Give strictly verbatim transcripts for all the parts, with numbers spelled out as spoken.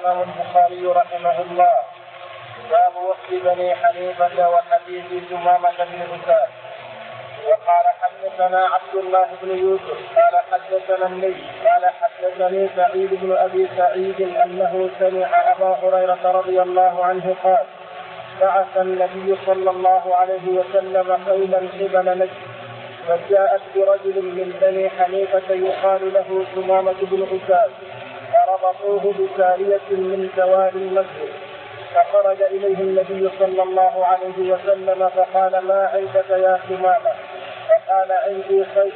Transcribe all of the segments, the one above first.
الإمام البخاري رحمه الله: باب وفد بني حنيفة وحديث ثمامة بن عثمان. وقال حدثنا عبد الله بن يوسف قال حدثنا الليث قال حدثني سعيد بن أبي سعيد أنه سمع أبا هريرة رضي الله عنه قال: بعث النبي صلى الله عليه وسلم خيلا قبل نجد، فجاءت برجل من بني حنيفة يقال له ثمامة بن عثمان، فربطوه بسارية من سوار المسجد، فخرج إليه النبي صلى الله عليه وسلم فقال: ما عندك يا ثمامة؟ فقال: عندي خير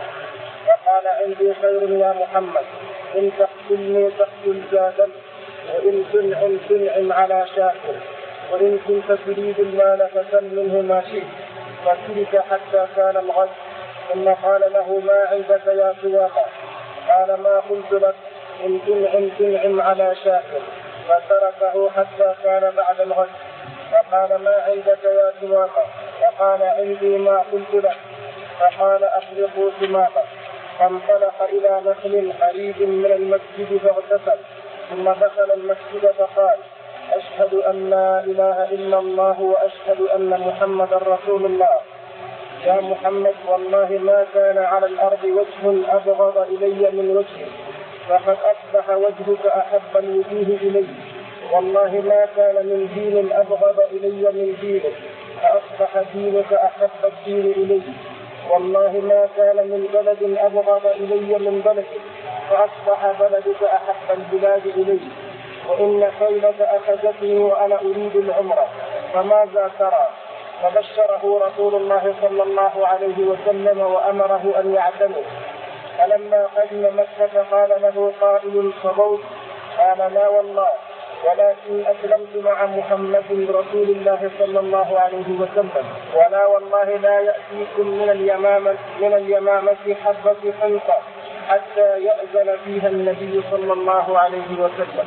فقال عندي خير يا محمد، إن تقتلني تقتل جادا، وإن تنعم تنعم على شاكر، وإن كنت تريد المال فسل منه ما شئت. فترك حتى كان الغد، ثم قال له: ما عندك يا ثمامة؟ قال: ما قلت لك، إن تنعم تنعم على شاكر. فتركه حتى كان بعد الغد، فقال: ما عندك يا ثمامة؟ فقال: عندي ما قلت لك. فقال: أطلقوا ثمامة. فانطلق إلى نخل قريب من المسجد فاغتسل، ثم دخل المسجد فقال: أشهد أن لا إله إلا الله وأشهد أن محمدا رسول الله. يا محمد، والله ما كان على الأرض وجه أبغض إلي من وجهك، فقد أصبح وجهك أحب الوجوه إلي. والله ما كان من دين أبغض إلي من دينك، فأصبح دينك أحب الدين إلي. والله ما كان من بلد أبغض إلي من بلدك، فأصبح بلدك أحب البلاد إلي. وإن خيلك أخذتني وأنا أريد العمرة، فماذا ترى؟ فبشره رسول الله صلى الله عليه وسلم وأمره أن يعتمر. فلما قدم مكة قال له قائل: صبوت؟ قال: لا والله، ولكن أسلمت مع محمد رسول الله صلى الله عليه وسلم. ولا والله لا يأتيكم من اليمامة من اليمامة حبة حنطة حتى يأذن فيها النبي صلى الله عليه وسلم.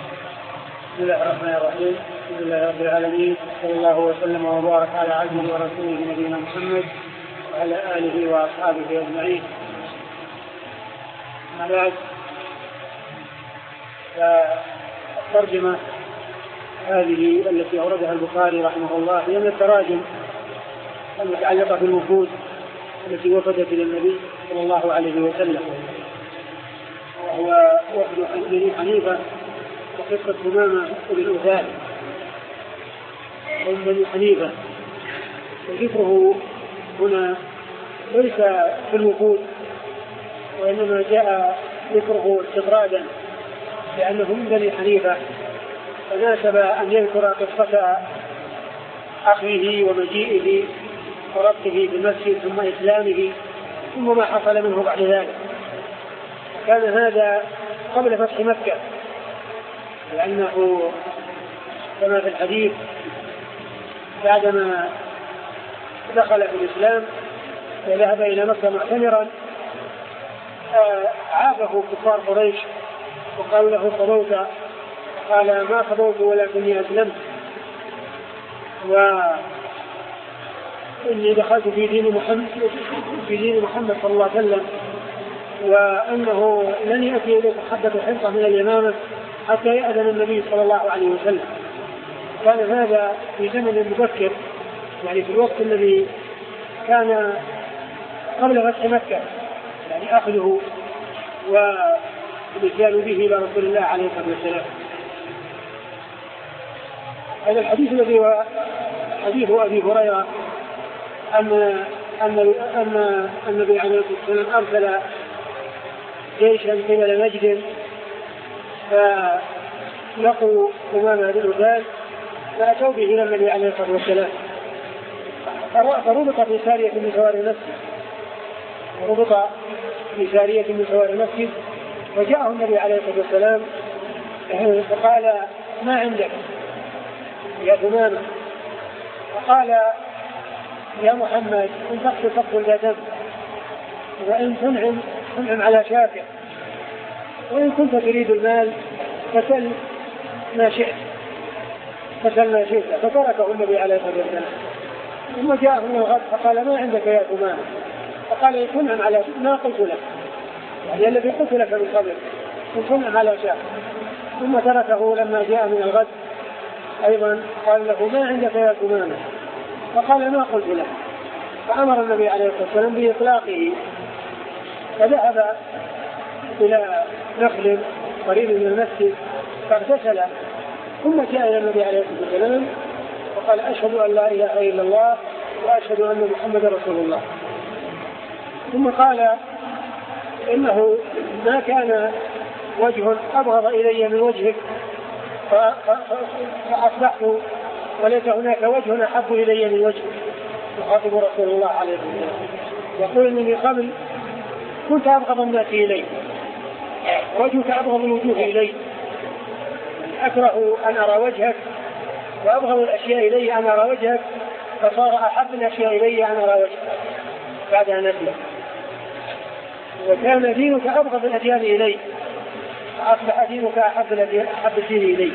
بسم الله الرحمن الرحيم. الحمد لله رب العالمين، صلى الله وسلم وبارك على عبده ورسوله نبينا محمد وعلى آله وأصحابه أجمعين. أما بعد، فالترجمة هذه التي أوردها البخاري رحمه الله هي من التراجم المتعلقة بالوفود التي وفدت إلى النبي صلى الله عليه وسلم، وهو وفد بني حنيفة وقصة ثمامة بن عثمان من بني حنيفة. وذكره هنا ليس في الوفود، وإنما جاء ذكره استطرادا لأنه من بني حنيفة، فناسب أن يذكر قصة أخيه ومجيئه وربطه بالمسجد ثم إسلامه ثم ما حصل منه بعد ذلك. كان هذا قبل فتح مكة، لأنه كما في الحديث بعدما دخل في الإسلام وذهب إلى مكة معتمرا عابه كفار قريش وقالوا له: صبوت؟ قال: ما صبوت ولكني أسلمت، وإني دخلت في دين محمد في دين محمد صلى الله عليه وسلم، وأنه لن يأتي إليك حبة حنطة من اليمامة حتى يأذن النبي صلى الله عليه وسلم. كان هذا في زمن مبكر، يعني في الوقت الذي كان قبل فتح مكة، يعني أخذه والإتيان به إلى رسول الله عليه الصلاة والسلام. هذا الحديث الذي هو حديث أبي هريرة أن أن أن النبي عليه الصلاة والسلام أرسل جيشا قبل نجد فلقوا ثمامة بن عثمان فأتوا به إلى النبي عليه الصلاة والسلام، فربط في سارية من سوار المسجد ربط في سارية من سوار المسجد وجاءه النبي عليه الصلاة والسلام فقال: ما عندك يا ثمامة؟ فقال: يا محمد، إن تقتل تقتل لا دم، وإن تنعم تنعم على شاكر، وإن كنت تريد المال فسل ما شئت فسل ما شئت. فتركه النبي عليه الصلاة والسلام. ثم جاءه من الغد فقال: ما عندك يا ثمامة؟ فقال: تنعم على ما قلت لك، يعني الذي قلت لك من قبل. وصنع ما لا شاء. ثم تركه لما جاء من الغد أيضا قال له ما عندك يا ثمامة؟ فقال ما قلت له. فأمر النبي عليه الصلاة والسلام بإطلاقه، فذهب إلى نخل قريب من المسجد فاغتسل، ثم جاء إلى النبي عليه الصلاة والسلام وقال أشهد أن لا إله إلا الله وأشهد أن محمد رسول الله. ثم قال إنه ما كان وجه أبغض إلي من وجهك فأصبحت وليس هناك وجه أحب إلي من وجهك. يخاطب رسول الله عليه الصلاة والسلام يقول إنني قبل كنت أبغض الناس إلي، وجهك أبغض الوجوه إلي، أكره أن أرى وجهك، وأبغض الأشياء إلي أن أرى وجهك، فصار أحب الأشياء إلي أن أرى وجهك بعد أن أسلم. وكان دينك أبغض الأديان إلي فأصبح دينك أحب الدين إلي.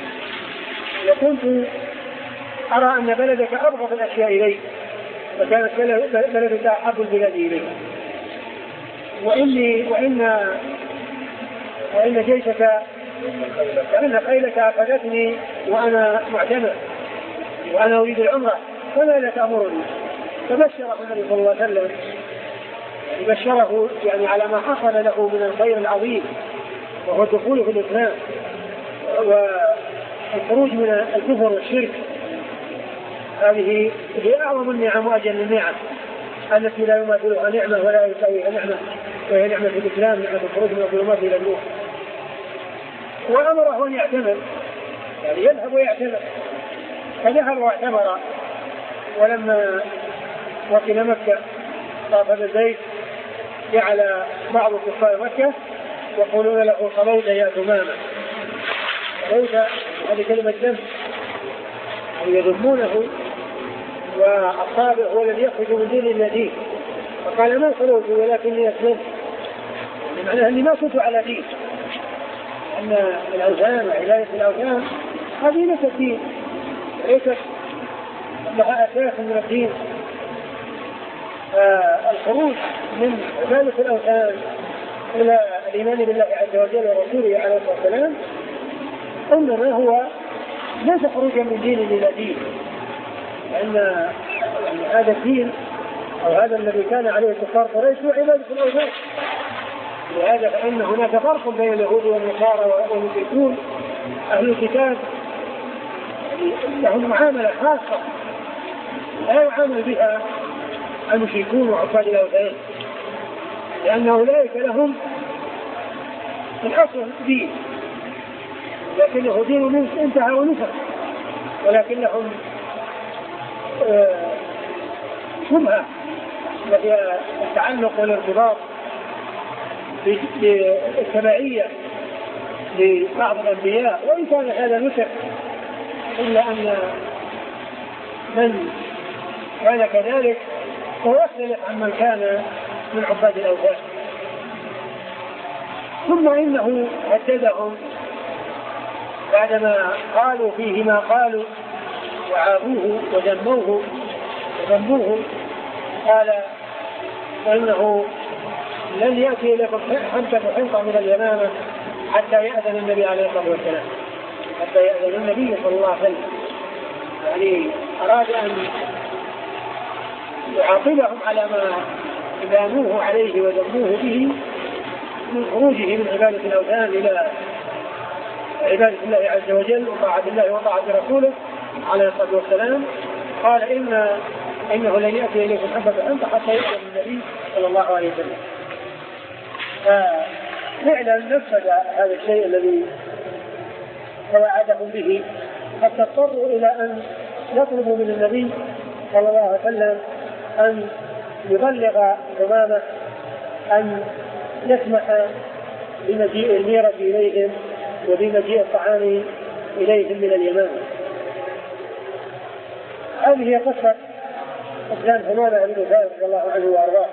وكنت أرى أن بلدك أبغض الأشياء إلي فكانت بلدك أحب البلاد إلي. وإني وإن وإن جيشك وإن خيلك أخذتني وأنا معتمر وأنا أريد العمرة فما لا تأمرني. فبشره النبي صلى الله عليه وسلم، بشره يعني على ما حصل له من الخير العظيم وهو الدخول في الإسلام والخروج من الكفر والشرك. هذه هي أعظم النعم وأجل النعم التي لا يماثلها نعمة ولا يساويها نعمة، وهي نعمة الإسلام، نعمة الخروج من الظلمات إلى النور. وأمره أن يعتمر، يعني يذهب ويعتمر، فذهب واعتمر. ولما وصل مكة طاف بالبيت جعل بعض كفار مكة يقولون له صليت يا ثمامة. صليت هذه كلمة ذم يذمونه، والصابئ هو الذي يخرج من دين الذين. فقال ما صليت ولكني أسلمت، بمعنى أني ما كنت على دين، أن الأوثان وعبادة الأوثان هذه ليست دين، ليست لها أساس من الدين. الخروج من عبادة الأوثان إلى الإيمان بالله عز وجل ورسوله عليه الصلاة والسلام إنما هو ليس خروجا من دين إلى دين، لأن يعني هذا الدين أو هذا الذي كان عليه كفار قريش هو عبادة الأوثان. لهذا فإن هناك فرق بين اليهود والنصارى والمشركون. أهل الكتاب لهم معاملة خاصة لا يعامل بها المشركون وعباد الأوثان، لأن أولئك لهم الأصل دين لكنه دين انتهى ونفر، ولكن لهم شبهة وهي التعلق والارتباط بالتبعية لبعض الأنبياء. وإن كان هذا نسخ إلا أن من كان كذلك هو يختلف عن من كان من عباد الأوثان. ثم إنه هددهم بعدما قالوا فيه ما قالوا وعابوه وذموه وذموه، قال إنه لن يأتي لكم حنطة حنطة من اليمامة حتى يأذن النبي عليه الصلاة والسلام، حتى يأذن النبي صلى الله عليه وسلم. يعني أراد أن يعاقبهم على ما لاموه عليه وذموه به من خروجه من عبادة الأوثان إلى عبادة الله عز وجل وطاعة الله وطاعة رسوله عليه الصلاة والسلام. قال إن إنه لن يأتي إليكم حبة أنت حتى يأذن النبي صلى الله عليه وسلم. ففعلا نفذ هذا الشيء الذي توعدهم به، حتى اضطروا إلى أن يطلبوا من النبي صلى الله عليه وسلم أن يبلغ ثمامة أن يسمح بمجيء الميرة إليهم وبمجيء الطعام إليهم من اليمامة. هذه هي قصة إسلام ثمامة بن أساد رضي الله عنه وأرضاه،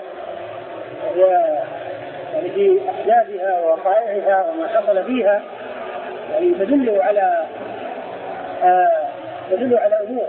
يعني في أحداثها ووقائعها وما حصل فيها يعني تدل على آه تدل على أمور.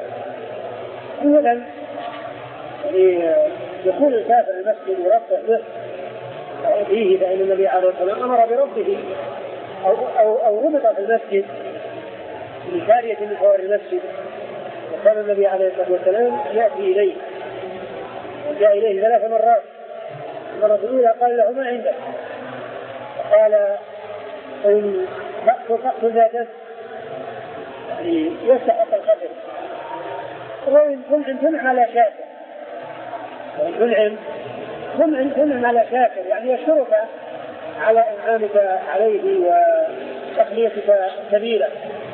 أولا يعني دخول الكافر المسجد وربطه به فيه فإن النبي عليه الصلاة والسلام أمر بربه أو, أو, أو ربط في المسجد بجارية من جوار المسجد، وكان النبي عليه الصلاة والسلام يأتي إليه جاء إليه ثلاث مرات. المرة الأولى قال له ما عندك؟ قال إن تقتل ذاته يعني يستحق القتل، وإن تنعم تنعم على شاكر، وإن تنعم تنعم تنعم على شاكر يعني يشكرك على إنعامك عليه وتخليتك سبيله.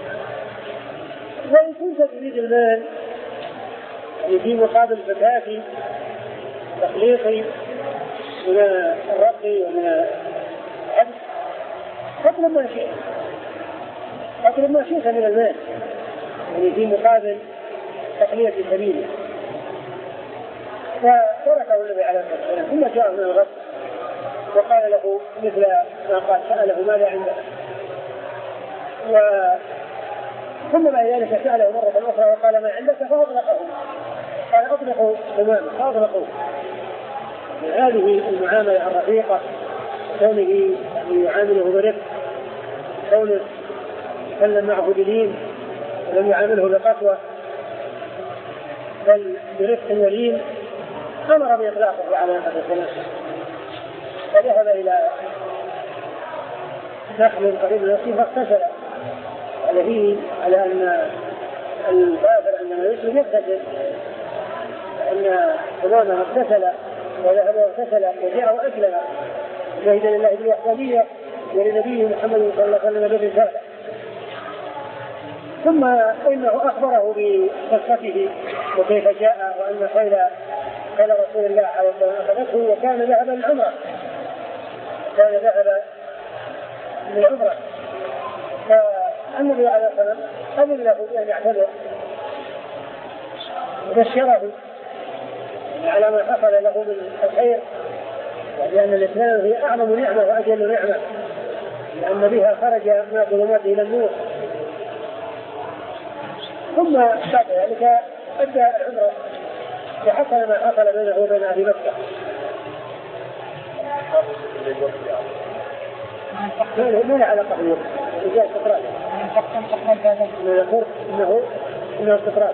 وإن كنت تريد المال في مقابل فتاة تخليقي من الرقي ومن الحبس فاطلب ما شئت، فاطلب ما شئت من المال يعني في مقابل تخلية سبيله. فتركه النبي عليه الصلاة والسلام ثم جاء من الغد وقال له مثل ما قال سأله ماذا عنده، ثم بعد ذلك سأله مرة أخرى وقال ما عندك فأطلقه، قال أطلقوا تماما فأطلقوه. هذه المعاملة الرفيقة كونه يعامله برفق، كونه يتكلم معه بلين ولم يعامله بقسوة بل برفق ولين، أمر بإطلاقه على هذا الكلام. فذهب إلى نخل قريب من نفسه فاغتسل على فيه على أن الكافر عندما يسلم يغتسل، أن فلان اغتسل وذهب واغتسل وجاء وأسلم شهد لله بالوحدانية ولنبيه محمد صلى الله عليه وسلم بالرسالة. ثم إنه أخبره بقصته وكيف جاء وأن خيل قال رسول الله عليه الصلاة والسلام أخذته وكان ذهب العمرة، كان ذهب للعمرة. فالنبي عليه الصلاة والسلام أذن له أن يعتذر وبشره على ما حصل له من الخير، لأن الإسلام هي أعظم نعمة وأجل نعمة، لأن بها خرج من الظلمات إلى النور. ثم بعد ذلك أدى العمرة وحصل ما حصل بينه وبين أهل مكة. ما له علاقة بالوقت، رجال استطراد إنه إنه استطراد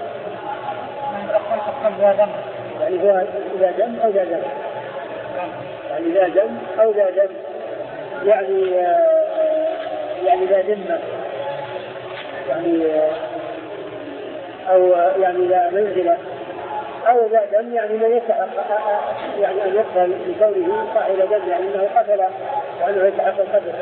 يعني هو إذا دم أو ذا دم، يعني ذا دم أو ذا دم يعني يعني ذا ذمة يعني أو يعني ذا منزلة أو ذا دم يعني من يستحق يعني أن يقتل بقوله صاحب دم يعني أنه قتل وأنه يستحق القتل.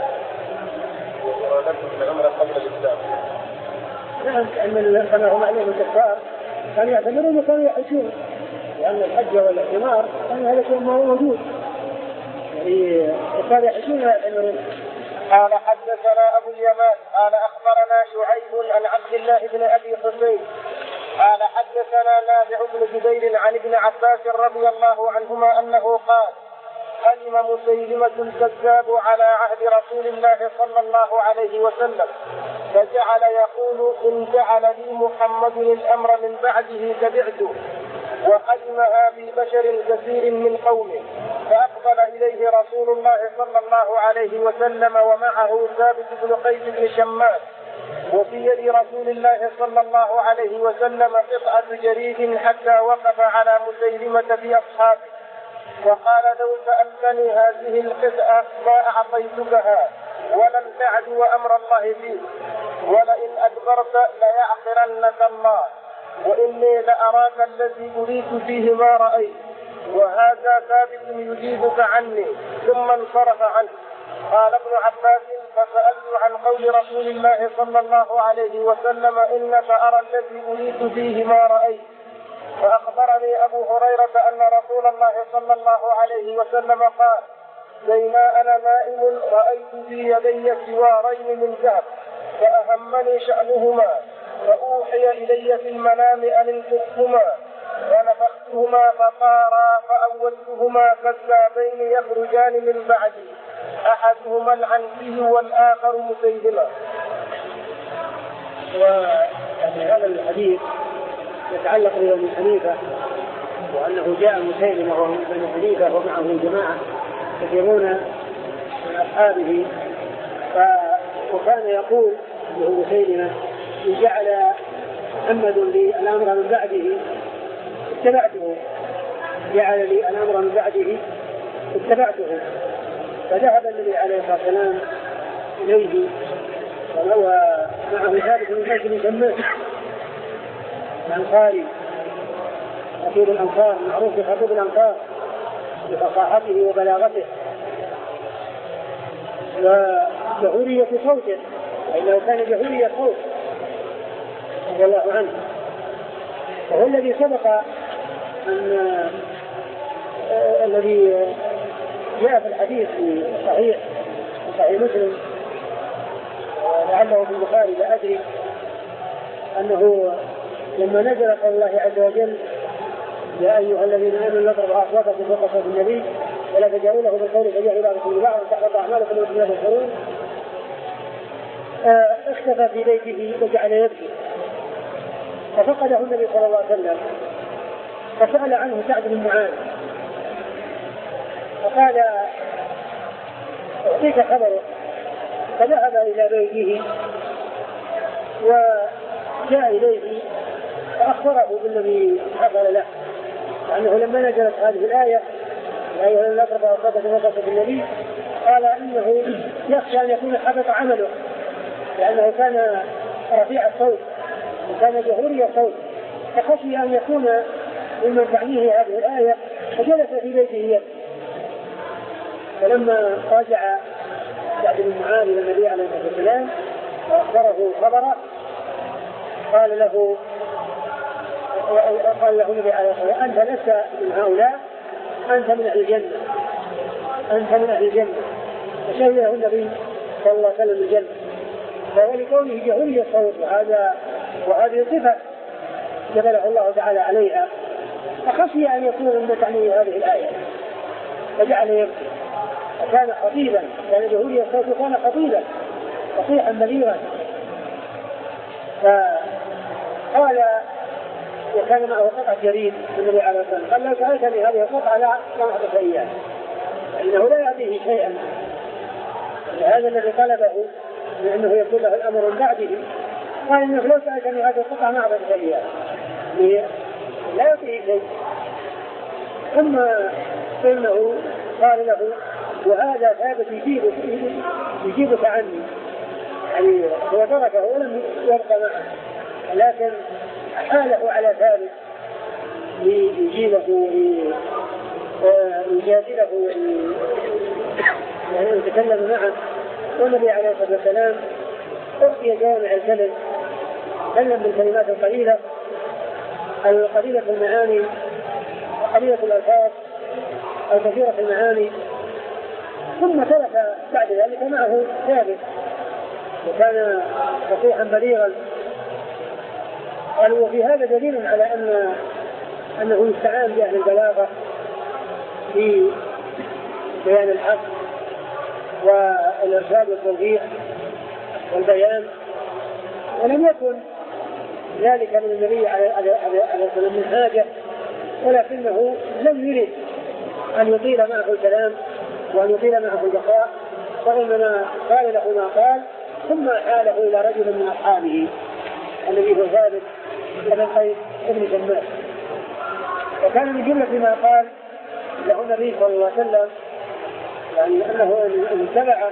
العمرة قبل الإسلام نعم، أن كما هم عليهم الكفار كانوا يعتمرون وكانوا يحجون، لأن الحج والاعتمار كان هذا شيء ما هو موجود يعني وكانوا يحجون ويعتمرون. قال حدثنا أبو اليمان قال أخبرنا شعيب عن عبد الله بن أبي حسين قال حدثنا نافع بن جبير عن ابن عباس رضي الله عنهما أنه قال قدم مسيلمة الكذاب على عهد رسول الله صلى الله عليه وسلم فجعل يقول إن جعل لي محمد الأمر من بعده تبعته، وقدمها ببشر كثير من قومه، فأقبل إليه رسول الله صلى الله عليه وسلم ومعه ثابت بن قيس بن شماس، وفي يد رسول الله صلى الله عليه وسلم قطعة جريد حتى وقف على مسيلمة في أصحابه وقال لو سألتني هذه القطعة ما أعطيتكها ولم تعد وأمر الله فيه، ولئن أدبرت ليعقرنك الله، وإني لأراك الذي أريد فيه ما رأيت، وهذا ثابت يجيبك عني، ثم انصرف عنه. قال ابن عباس فسألت عن قول رسول الله صلى الله عليه وسلم إنك أرى الذي أريد فيه ما رأيت، فأخبرني أبو هريرة أن رسول الله صلى الله عليه وسلم قال بينا أنا نائم رأيت في يدي سوارين من ذهب فأهمني شأنهما، فأوحي إلي في المنام أن انفخهما، ونفختهما فطارا فأولتهما كذابين يخرجان من بعدي، أحدهما العنزي والآخر مسيلمة. وهذا الحديث يتعلق ببني حنيفة، وأنه جاء مسيلمة وهو بني حنيفة ومعه جماعة كثيرون من أصحابه. وكان يقول له سيدنا إن جعل محمد لي الأمر من بعده اتبعته، جعل لي الأمر من بعده اتبعته. فذهب النبي عليه الصلاة والسلام إليه وهو معه ثابت بن قيس بن شماس الأنصاري خطيب الأنصار، معروف بخطيب الأنصار بفصاحته وبلاغته وجهورية صوته، فإنه كان جهورية صوت رضي الله عنه. وهو الذي سبق أن آه الذي جاء في الحديث في صحيح صحيح مسلم لعله في البخاري لا أدري، أنه لما نزل قول الله عز وجل يا أيها الذين آمنوا لا ترفعوا أصواتكم فوق صوت النبي ولا تجهروا له بالقول كجهر بعضكم لبعض تحبط أعمالكم وأنتم لا تشعرون، اختفى في بيته وجعل يبكي، ففقده النبي صلى الله عليه وسلم فسأل عنه سعد بن معاذ فقال أعطيك خبره، فذهب إلى بيته وجاء إليه فأخبره بالذي حصل له، لأنه لما نزلت هذه الآية يا أيها الذين آمنوا لا ترفعوا أصواتكم فوق صوت النبي قال إنه يخشى أن يكون حبط عمله، لأنه كان رفيع الصوت وكان جهوري الصوت، فخشي أن يكون ممن تعنيه هذه الآية، فجلس في بيته يبكي. فلما راجع سعد بن معاذ إلى النبي عليه الصلاة والسلام وأخبره خبره قال له قال له النبي عليه الصلاة والسلام أنت لست من هؤلاء، أنت من أهل الجنة، أنت من أهل الجنة. فشهد له النبي صلى الله عليه وسلم الجنة، فهو لكونه جهوري الصوت، وهذا وهذه صفة جبله الله تعالى عليها، فخشي أن يكون مما تعنيه هذه الآية فجعل يبكي. وكان خطيبا، كان جهوري الصوت وكان خطيبا فصيحا بليغا. فقال وكان معه قطعة جريد النبي عليه الصلاة والسلام قال لو سألتني هذه القطعة لا أعطيك إياها، فإنه لا يعطيه شيئا، هذا الذي طلبه لأنه يكون له الأمر من بعده، قال إنه لو سألتني هذه القطعة ما أعطيك إياها، لا يعطيه شيء. ثم إنه قال له وهذا ثابت يجيبك يجيبك عني، يعني هو تركه ولم يبقى معه، لكن حاله على ثابت ليجيبه ويجادله يعني يتكلم معه. والنبي عليه الصلاة والسلام أعطي جامع الكلم، تكلم بالكلمات القليلة القليلة المعاني وقليلة الألفاظ الكثيرة المعاني، ثم ترك بعد ذلك معه ثابت وكان فصيحا بليغا. قالوا وفي هذا دليل على أن أنه يستعان بأهل البلاغة في بيان الحق والإرشاد والتوضيح والبيان، ولم يكن ذلك من النبي عليه الصلاة من حاجة، ولكنه لم يرد أن يطيل معه الكلام وأن يطيل معه البقاء، وإنما قال له ما قال ثم حاله إلى رجل من أصحابه الذي هو ثابت بن قيس بن شماس. وكان من جملة ما قال له النبي صلى الله عليه وسلم يعني أنه إن اتبع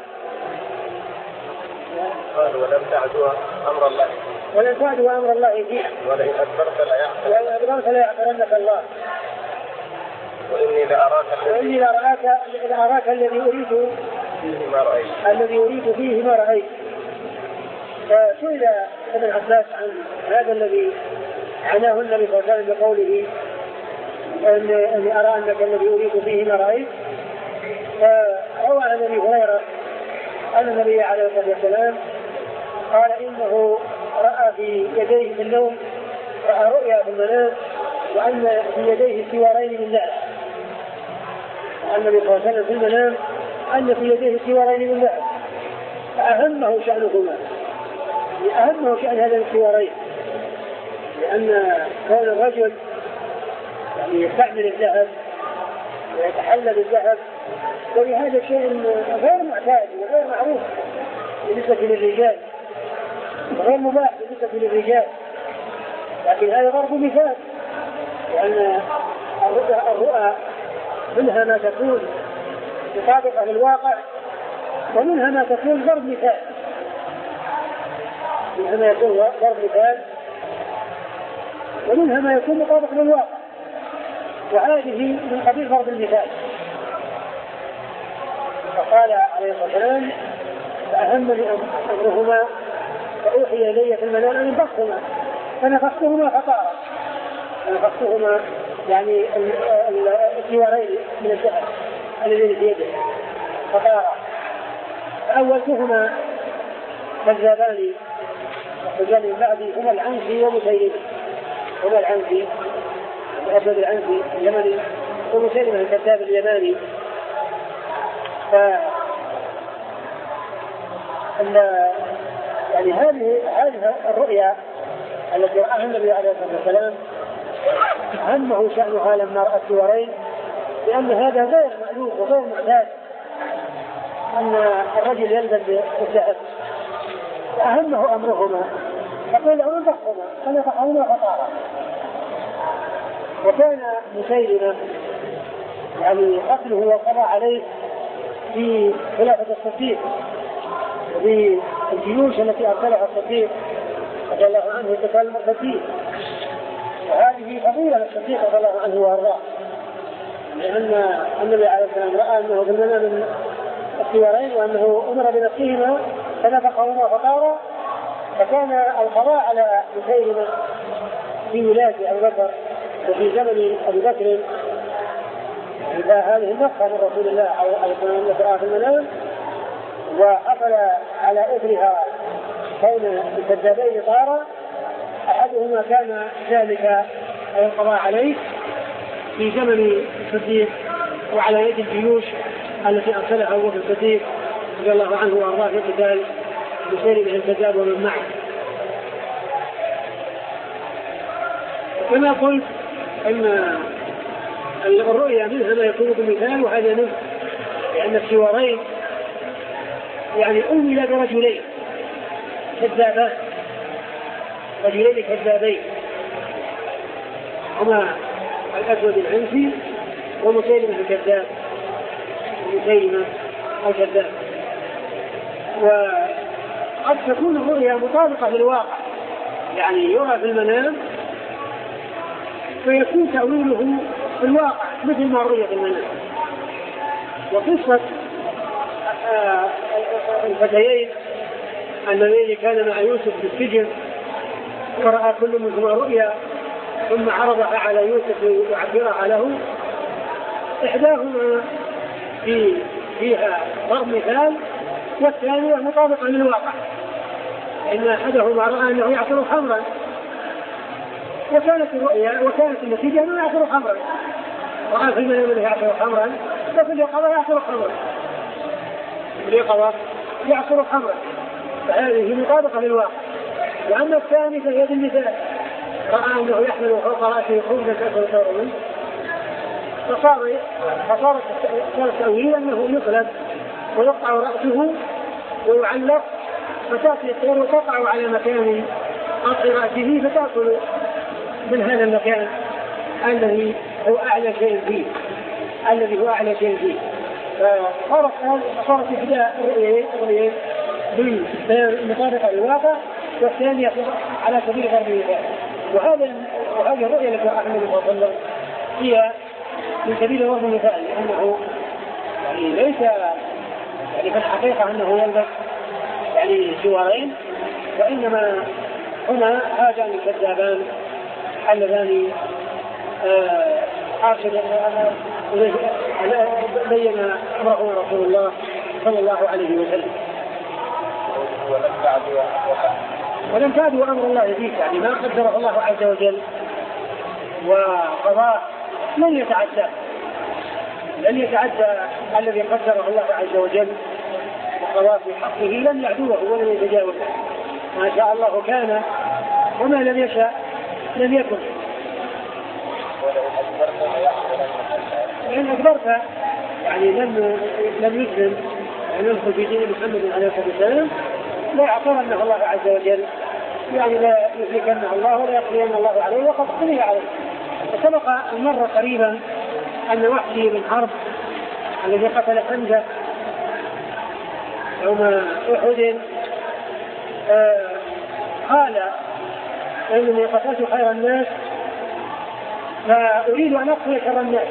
قال ولم تعدوا أمر الله ولم تعدوا أمر الله فيه ولئن أدبرت لا أدبرت لا يعقرنك الله وإني لأراك وإني لأراك لأراك الذي أريد فيه ما رأيت الذي أريد فيه ما رأيت. فسئل ابن عباس عن هذا الذي عناه النبي صلى الله عليه وسلم بقوله أني أرى أنك الذي أريد فيه ما رأيت، فروى عن أبي هريرة أن النبي عليه الصلاة والسلام قال إنه رأى في يديه في النوم رأى رؤيا في المنام وأن في يديه سوارين من ذهب، النبي صلى الله عليه وسلم في المنام أن في يديه سوارين من ذهب، فأهمه شأنهما، أهمه شأن هذا السوارين، لأن كون الرجل يعني يستعمل الذهب ويتحلى بالذهب ولهذا شيء غير معتاد وغير معروف بالنسبة للرجال وغير مباح بالنسبة للرجال، لكن هذا ضرب مثال، لأن الرؤى منها ما تكون مطابقة للواقع ومنها ما تكون ضرب مثال، منها ما يكون ضرب مثال ومنها ما يكون مطابق للواقع، وهذه من قبيل ضرب المثال. فقال عليه الصلاة والسلام فأهمني أمرهما فأوحي إلي في المنام أن انفختهما فنفختهما فطارا، فنفختهما يعني السوارين من الذهب الذين في يده فطارا. فأولتهما كذابان وجاء من بعدي هما العنسي ومسيلمة، هما العنسي الأسود العنسي اليمني ومسيلمة الكذاب اليماني. ف يعني هذه هذه الرؤيا التي رآها النبي عليه الصلاة والسلام أهمه شأنها لما رأى السوارين، لأن هذا غير مألوف وغير معتاد أن الرجل يلبس الذهب، فأهمه أمرهما فقيل له انفخهما فنفخهما فطارا. وكان مسيلمة يعني قتله وقضى عليه في خلافة الصديق وفي الجيوش التي أرسلها الصديق رضي الله عنه قتال المرتدين، وهذه فضيلة للصديق رضي الله عنه وارضاه، لأن النبي عليه السلام رأى أنه في المنام من السوارين وأنه أمر بنفسهما فنفخهما فطارا، فكان القضاء على مسيلمة في ولاية أبي بكر وفي زمن أبي بكر إذا هذه النفخة من رسول الله عليه الصلاة في المنام وحصل على أثرها كون الكذابين طارا، أحدهما كان ذلك القضاء عليه في زمن الصديق وعلى يد الجيوش التي أرسلها أبو بكر الصديق رضي الله عنه وأرضاه في قتال مسيلمة الكذاب ومن معه. كما قلت أن الرؤيا منها ما يكون بمثال وهذا منه، لأن السوارين يعني أمل برجلين كذابان، رجلين كذابين هما الأسود العنسي ومسيلمة الكذاب مسيلمة الكذاب. وقد تكون الرؤيا مطابقة للواقع، يعني يرى في المنام فيكون تأويله في الواقع مثل ما رؤي في المنام. وقصة الفتيين اللذين كان مع يوسف في السجن ورأى كل منهما رؤيا ثم عرضها على يوسف ليعبرها له، إحداهما في فيها ضرب مثال والثانية مطابقة للواقع، إن أحدهما رأى أنه يعصر خمرا وكانت الرؤيا وكانت النتيجة أنه يعصر خمرا، رأى في المنام أنه يعصر خمرا وفي اليقظة يعصر خمرا، في اليقظة يعصر خمرا، فهذه مطابقة للواقع. وأما الثاني فهي بالمثال، رأى أنه يحمل فوق رأسه خبزا تأكل ثور منه، فصار فصار التأويل أنه يقلب ويقطع رأسه ويعلق فتأتي الطير وتقع على مكان قطع رأسه فتأكل من هذا المكان الذي هو أعلى شيء فيه الذي هو أعلى شيء فيه. فصارت صارت إحدى الرؤيين بالمطابقة للواقع والثانية على سبيل ضرب المثال. وهذا وهذه الرؤية التي رأى النبي صلى الله عليه وسلم هي من سبيل ضرب المثال، لأنه يعني ليس يعني في الحقيقة أنه يلبس يعني سوارين، وإنما هما هذان الكذابان اللذان حاصل بين أمره رسول الله صلى الله عليه وسلم. ولم تعدوا أمر الله فيك، يعني ما قدره الله عز وجل وقضاه لن يتعدى لن يتعدى الذي قدره الله عز وجل وقضاه في حقه لن يعدوه ولن يتجاوزه. ما شاء الله كان وما لم يشاء لم يكن. وإن أكبرت يعني لم لم يسلم أن يدخل في دين محمد عليه الصلاة والسلام لا يعترنه الله عز وجل، يعني لا يهلكنه الله ولا يقضين الله عليه وقد قضي عليه. وسبق المرة قريبا أن وحشي بن حرب الذي قتل حمزة يوم أحد آه قال إنني قتلت خير الناس فأريد أن أقتل شر الناس،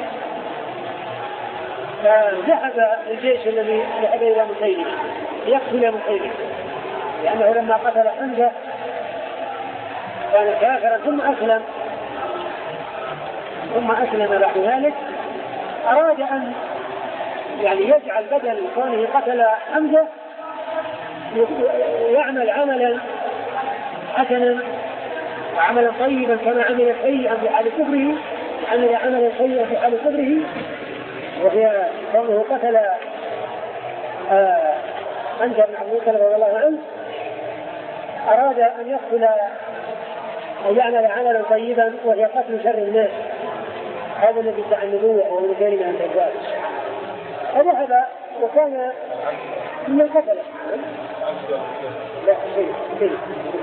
فذهب الجيش الذي ذهب إلى مسيلمة ليقتل مسيلمة لأنه لما قتل حمزة كان كافرا ثم أسلم ثم أسلم بعد ذلك. أراد أن يعني يجعل بدل كونه قتل حمزة يعمل عملا حسنا وعملا طيبا كما عمل سيئا في حال كفره، عمل عملا سيئا في حال كفره وهي كونه قتل حمزة بن عبد المطلب رضي الله عنه. أراد أن يقتل أو يعمل عملا طيبا وهي قتل شر الناس، هذا الذي ادعى النبوة وهو مسيلمة عن الكذاب. فذهب وكان من القتلة لا شيء شيء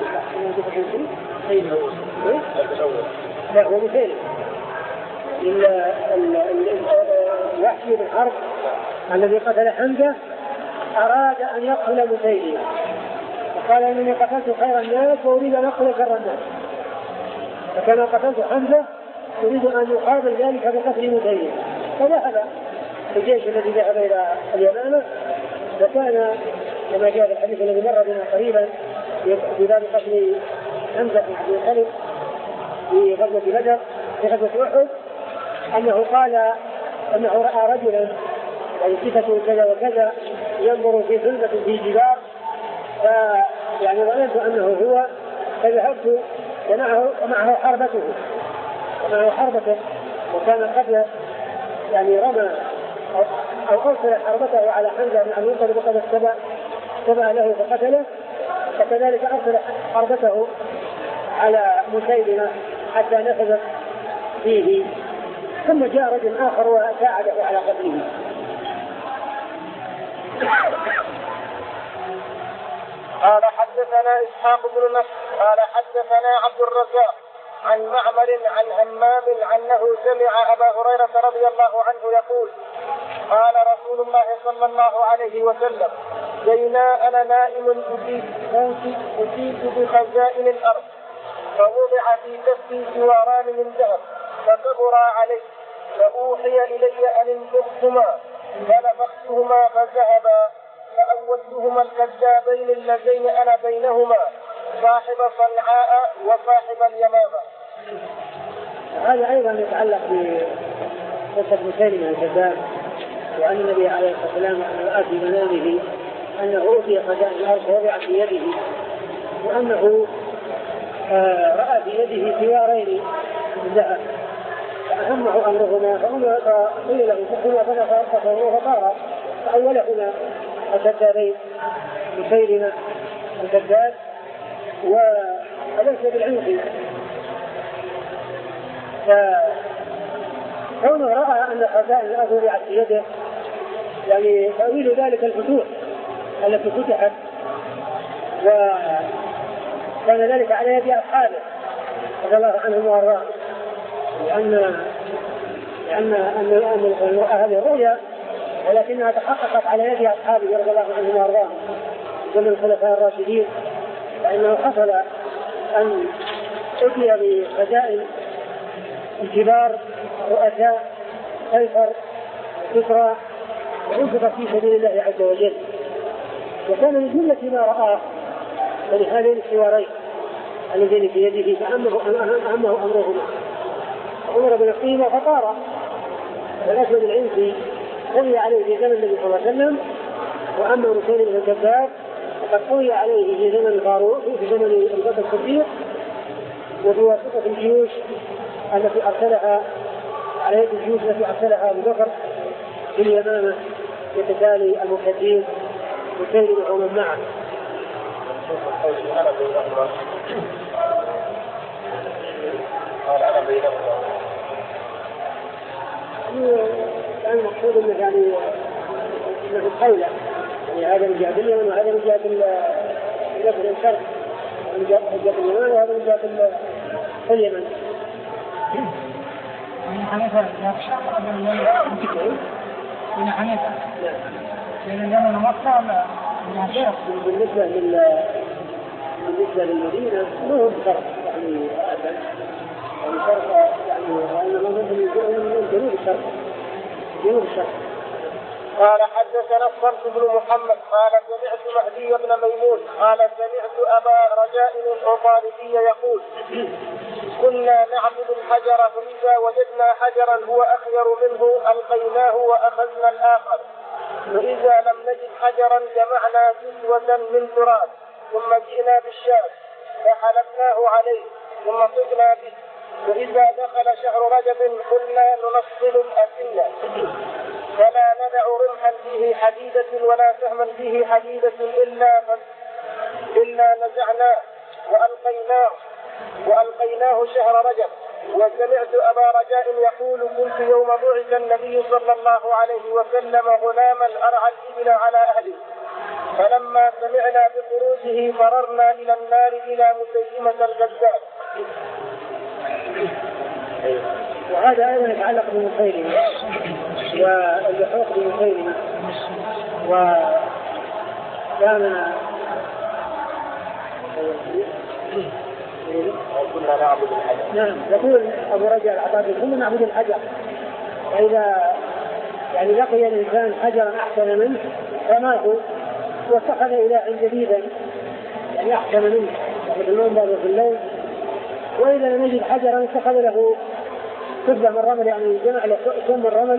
لا هو مسيلمة وحشي بن حرب الذي قتل حمزة أراد أن يقتل مسيلمة وقال إنني قتلت خير الناس وأريد أن أقتل شر الناس، فكما قتلت حمزة أريد أن يقابل ذلك بقتل مسيلمة. فذهب الجيش الذي ذهب إلى اليمامة وكان كما جاء في الحديث الذي مر بنا قريبا في باب قتل حمزة بن عبد المطلب في غزوة بدر في غزوة أحد أنه قال أنه رأى رجلا يعني صفته كذا وكذا ينظر في ظلمة في جدار، فيعني ظننت أنه هو، فذهبت ومعه ومعه حربته ومعه حربته وكان قد يعني رمى أو أرسل حربته على حمزة بن عبد المطلب وقد اتبع اتبع له فقتله، وكذلك أرسل حربته على مسيلمة حتى نفذت فيه، ثم جاء رجل آخر وساعده على قتله. قال حدثنا إسحاق بن نصر قال حدثنا عبد الرزاق عن معمر عن همام عنه سمع أبا هريرة رضي الله عنه يقول قال رسول الله صلى الله عليه وسلم بينا أنا نائم أتيت بخزائن الأرض فوضع في كفي سواران من ذهب فكبرا علي فأوحي إلي أن انفختهما فنفختهما فذهبا فأولتهما الكذابين اللذين أنا بينهما صاحب صنعاء وصاحب اليمامة. هذا أيضا يتعلق بقصة مسيلمة الكذاب، وأن النبي عليه الصلاة والسلام رأى في منامه أنه أوتي خزائن الأرض ووضعت في يده، وأنه آه رأى في يده سوارين من ذهب فأهمه أمرهما فقيل له فقهما فنفخهما فطار فأولهما الكذابين مسيلمة الكذاب وليس بالعنف، فكونه رأى أن خزائن الأرض وضعت في يده يعني تأويل ذلك الفتوح التي فتحت، وكان ذلك على يد أصحابه رضي الله عنهم وأرضاهم، لأن لأن أن هذه الرؤيا ولكنها تحققت على يد أصحابه رضي الله عنهم وأرضاهم من الخلفاء الراشدين، فإنه حصل أن أتي بخزائن الكبار رؤساء قيصر كسرى وأنفق في سبيل الله عز وجل، وكان من جملة ما رآه ولهذين السوارين الذين في يده فأمه أمرهما فأمر بالقيمة فطار. والأسود العنسي قضي عليه في زمن النبي صلى الله عليه وسلم، وأما مسيلمة الكذاب فقد قضي عليه في زمن الفاروق في زمن أبي بكر الصديق وفي واسطة الجيوش التي أرسلها على يد الجيوش التي أرسلها أبو بكر في اليمامة يتتالي المرتدين مسيلمة ومن معه. قال أنا بينهما كان المقصود انه يعني انه في القولة، يعني هذا من جهة اليمن وهذا من جهة الشرق، من جهة اليمن وهذا من جهة اليمن. من حنيفة من الشرق ولا من اليمن؟ من حنيفة. من اليمن ومكة ولا من الشرق؟ بالنسبة لل بالنسبة للمدينة ما هو بشرق يعني أبدا، يعني شرق يعني وإنما من جنوب الشرق، جنوب الشرق. قال حدثنا الصلت بن محمد قال سمعت مهدي بن ميمون قال سمعت أبا رجاء العطاردي يقول كنا نعبد الحجر فإذا وجدنا حجرا هو أخير منه ألقيناه وأخذنا الآخر، وإذا لم نجد حجرا جمعنا كسوة من تراب ثم جئنا بالشام فحلبناه عليه ثم طفنا به، وإذا دخل شهر رجب قلنا ننصل الأسنة فلا ندع رمحا فيه حديدة ولا سهما فيه حديدة إلا إلا نزعناه وألقيناه وألقيناه شهر رجب. وسمعت أبا رجاء يقول كنت يوم بعث النبي صلى الله عليه وسلم غلاما أرعى الإبل على أهله، فلما سمعنا بخروجه فررنا إلى النار إلى مسيلمة الكذاب. وهذا أيضا يتعلق بمسيلمة واللحوق بمسيلمة. وكان كنا نعبد الحجر. نعم يقول أبو رجاء العطاردي كنا نعبد الحجر، فإذا يعني لقي الإنسان حجرا أحسن منه رماه واتخذ إلها جديدا يعني أحسن منه في المنظر وفي اللون، وإذا لم يجد حجرا اتخذ له كتلة من الرمل يعني جمع له كم الرمل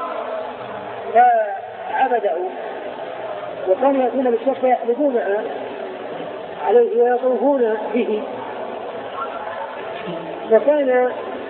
فعبده، وكانوا يأتون بالشرك يحبطون عليه ويطوفون به. وكان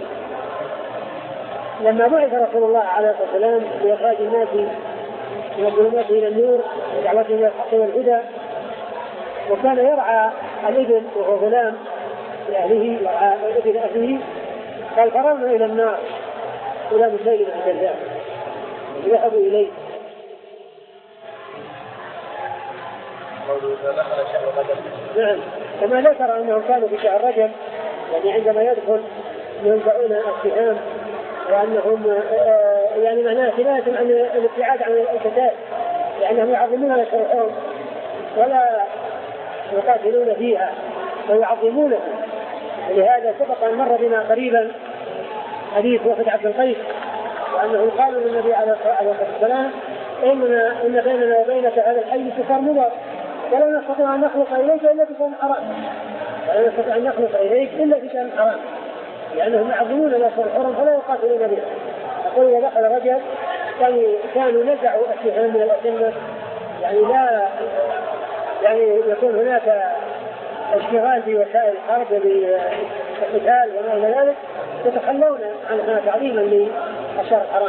لما بعث رسول الله عليه الصلاة والسلام بإخراج الناس من الظلمات إلى النور ودعوتهم إلى الحق والهدى، وكان يرعى الإبل وهو غلام لأهله يرعى الإبل أهله، قال فررنا إلى النار إلى مسيلمة الكذاب ذهبوا إليه. نعم كما ذكر أنهم كانوا في شهر رجب يعني عندما يدخل ينزعون السهام، وأنهم يعني معناه كناية عن الابتعاد عن القتال لأنهم يعظمون الشرعون ولا يقاتلون فيها ويعظمونها. ولهذا سبق أن مر بنا قريبا حديث وفد عبد القيس وأنه قالوا للنبي عليه الصلاة والسلام إننا إن بيننا وبينك هذا الحي سفر مضر ولا نستطيع أن نخلق إليك إلا بشأن حرام، ولا نستطيع أن نخلق إليك إلا بشأن حرام، لأنهم يعظمون الأشهر الحرم فلا يقاتلون بها. يقول إذا دخل رجب يعني كانوا نزعوا السهام من الأسنة، يعني لا يعني يكون هناك اشتغال بوسائل الحرب بالقتال وما إلى ذلك، يتخلون عنها تعظيما للأشهر الحرام.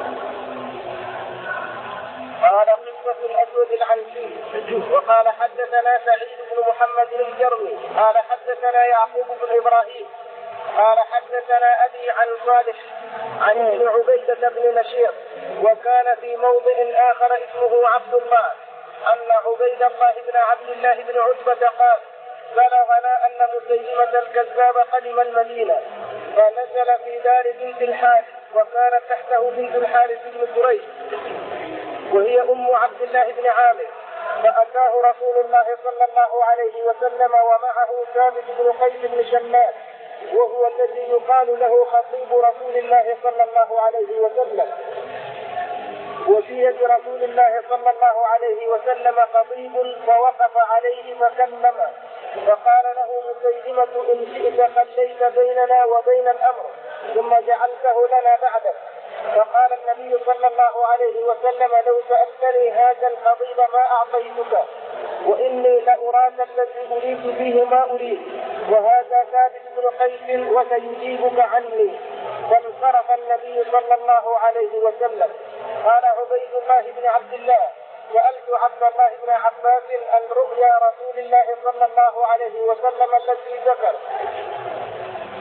قال قصة الأسود العنسي. وقال حدثنا سعيد بن محمد الجرمي قال حدثنا يعقوب بن إبراهيم قال حدثنا أبي عن صالح عن ابن عبيدة بن نشير وكان في موضع آخر اسمه عبد الله أن عبيد الله بن عبد الله بن عتبة قال بلغنا أن مسيلمة الكذاب قدم المدينة فنزل في دار بنت الحارث وكانت تحته بنت الحارث بن قريش وهي أم عبد الله بن عامر، فأتاه رسول الله صلى الله عليه وسلم ومعه ثابت بن قيس بن شماس وهو الذي يقال له خطيب رسول الله صلى الله عليه وسلم، وفي يد رسول الله صلى الله عليه وسلم خطيب فوقف عليه فكلمه فقال له مسيلمة إن شئت خليت بيننا وبين الأمر ثم جعلته لنا بعدك. فقال النبي صلى الله عليه وسلم لو سألتني هذا الخطيب ما أعطيتك وإني لأراك الذي أريد فيه ما أريد وهذا ثابت بن قيس وسيجيبك عني. فانصرف النبي صلى الله عليه وسلم. قال عبيد الله بن عبد الله سألت عبد الله بن عباس عن رؤيا رسول الله صلى الله عليه وسلم التي ذكر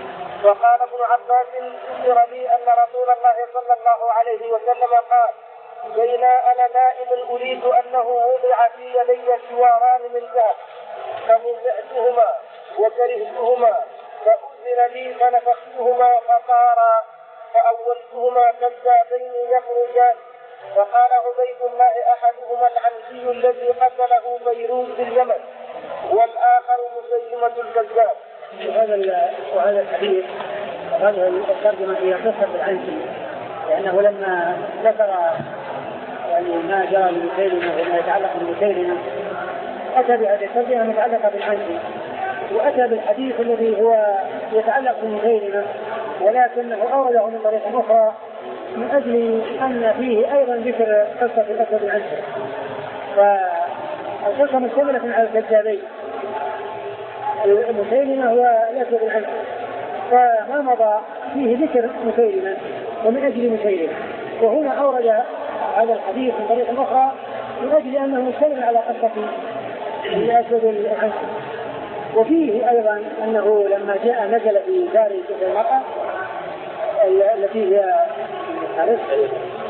وقال ابن عباس ذكر لي أن رسول الله صلى الله عليه وسلم قال بين أنا نائم أريد أنه وضع في يدي سواران من ذهب فمزعتهما وكرهتهما فأذن لي فنفختهما فطارا فأولتهما كذابين يخرجان فقال عبيد الله أحدهما العنسي الذي قتله بيروت في اليمن والآخر مسيلمة الكذاب. وهذا وهذا الحديث هذه الترجمة هي قصة العنسي لأنه لما ذكر يعني ما جاء لمسيلمة وما يتعلق بمسيلمة أتى بهذه الترجمة متعلقة بالعنسي وأتى بالحديث الذي هو يتعلق بمسيلمة ولكنه أورده من طريقة أخرى من أجل أن فيه أيضا ذكر قصة الأسد العنسي فالقصة مشتملة على الكذابين مسيلمة هو الأسد العنسي فما مضى فيه ذكر مسيلمة ومن أجل مسيلمة وهنا أورد هذا الحديث من طريقة أخرى من أجل أنه مشتمل على قصة الأسد العنسي. وفيه أيضا أنه لما جاء نزل في دار تلك المرأة التي هي حارس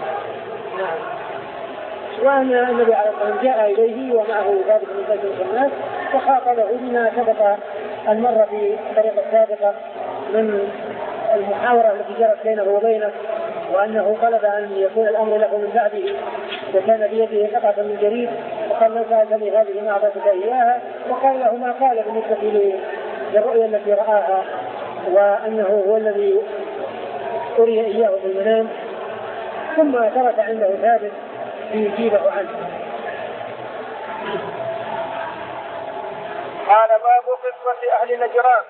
وأن النبي عليه الصلاة والسلام جاء إليه ومعه ثابت من سيد الناس فخاطبه بما سبق المرة في الطريقة السابقة من المحاورة التي جرت بينه وبينه وأنه طلب أن يكون الأمر له من بعده وكان بيده قطعة من جريد وقال له سألتني هذه ما أعطيتك إياها وقال له ما قال بالنسبة للرؤيا التي رآها وأنه هو الذي أري إياه في المنام ثم ترك عنده ثابت ليجيبه عنه. قال باب قصة أهل نجران.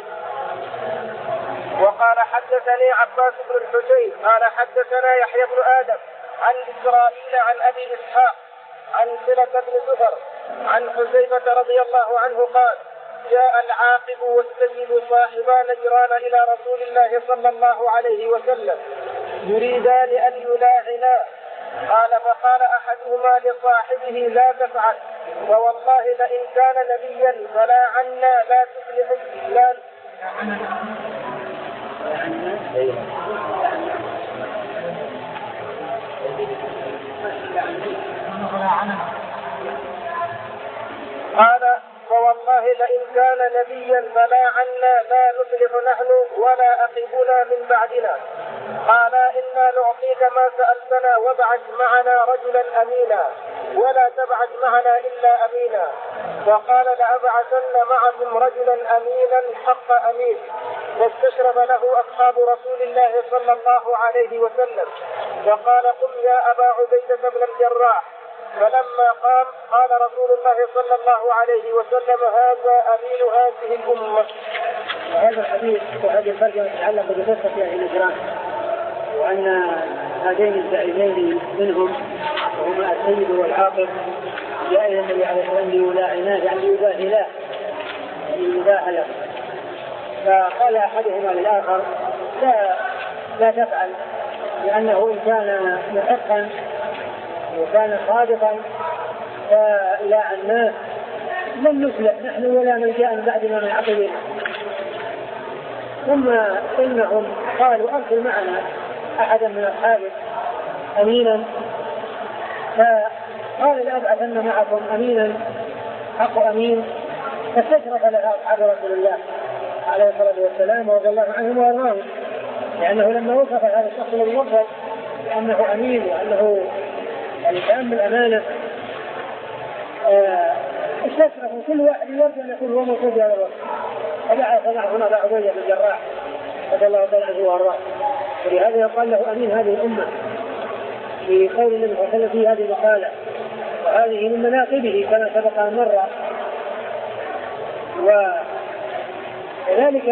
وقال حدثني عباس بن الحسين قال حدثنا يحيى بن آدم عن إسرائيل عن أبي إسحاق عن سلة بن زفر عن حذيفة رضي الله عنه قال جاء العاقب والسيد صاحبا نجران إلى رسول الله صلى الله عليه وسلم يريدان أن يلاعنا قال فقال أحدهما لصاحبه لا تفعل فوالله لئن كان نبيا فلا عنا لا تفلح لا قال فوالله لئن كان نبيا فلا عنا لا نفلح نحن ولا أقبنا من بعدنا قال إنا نعطيك ما سألتنا وابعث معنا رجلا أمينا ولا تبعث معنا إلا أمينا فقال لأبعثن معكم رجلا أمينا حق أمين فاستشرف له أصحاب رسول الله صلى الله عليه وسلم فقال قم يا أبا عبيدة بن الجراح فلما قام قال رسول الله صلى الله عليه وسلم هذا أمين هذه الأمة. وهذا الحديث وهذه الترجمة تتعلق بقصة أهل نجران وأن هذين الزعيمين منهم وهما السيد والعاقب جاء إلى النبي عليه الصلاة والسلام ليلاعناه يعني يباهلاه يباهله فقال أحدهما للآخر لا لا تفعل لأنه إن كان محقا وكان صادقا فلاعناه لم نفلح نحن ولا من جاء من بعدنا من عقبنا. ثم إنهم قالوا أرسل معنا أحدا من أصحابه أمينا فقال لأبعثن معكم أمينا حق أمين فاستشرف لها أصحاب رسول الله عليه الصلاة والسلام رضي الله عنهم وأرضاهم لأنه لما وصف هذا الشخص الذي وصف بأنه أمين وأنه الإنسان الأمانة استشرفوا كل واحد يرجو أن يكون هو موجود بهذا الوقت فبعث معهم أبا عبيدة بن الجراح رضي الله تعالى عنه وأرضاه ولهذا يقال له أمين هذه الأمة في قول النبي صلى الله عليه وسلم في هذه المقالة وهذه من مناقبه كما سبق مرة. وذلك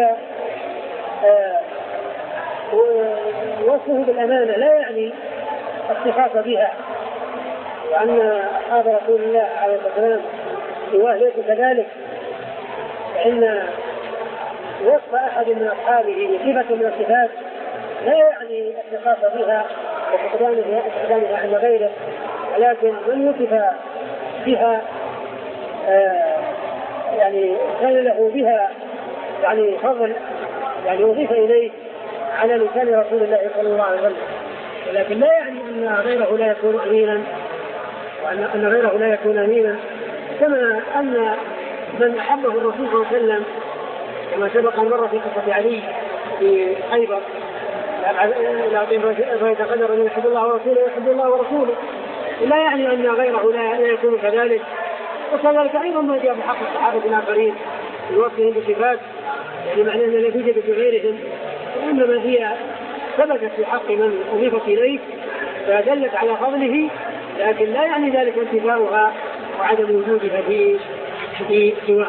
وصفه بالأمانة لا يعني الصفات بها وأن أصحاب رسول الله عليه الصلاة والسلام سواه ليس كذلك فإن وصف أحد من أصحابه صفة من الصفات لا يعني الصفات بها وفقدانها عند غيره ولكن من وصف بها آه يعني كان له بها يعني فضل يعني أضيف إليه على لسان رسول الله صلى الله عليه وسلم، ولكن لا يعني أن غيره لا يكون أمينا، وأن أن غيره لا يكون أمينا، كما أن من أحبه الرسول صلى الله عليه وسلم كما سبق المرة في قصة علي في خيبر لا يتقدر أن يحب الله ورسوله ويحب الله ورسوله، لا يعني أن غيره لا يكون كذلك. وكذلك أيضا ما جاء بحق الصحابة الآخرين في وصفهم بصفات، يعني معناه أن لا توجد في غيرهم، وإنما هي ثبتت في حق من أضيفت إليه فدلت على فضله، لكن لا يعني ذلك انتفاؤها وعدم وجودها في في سواه.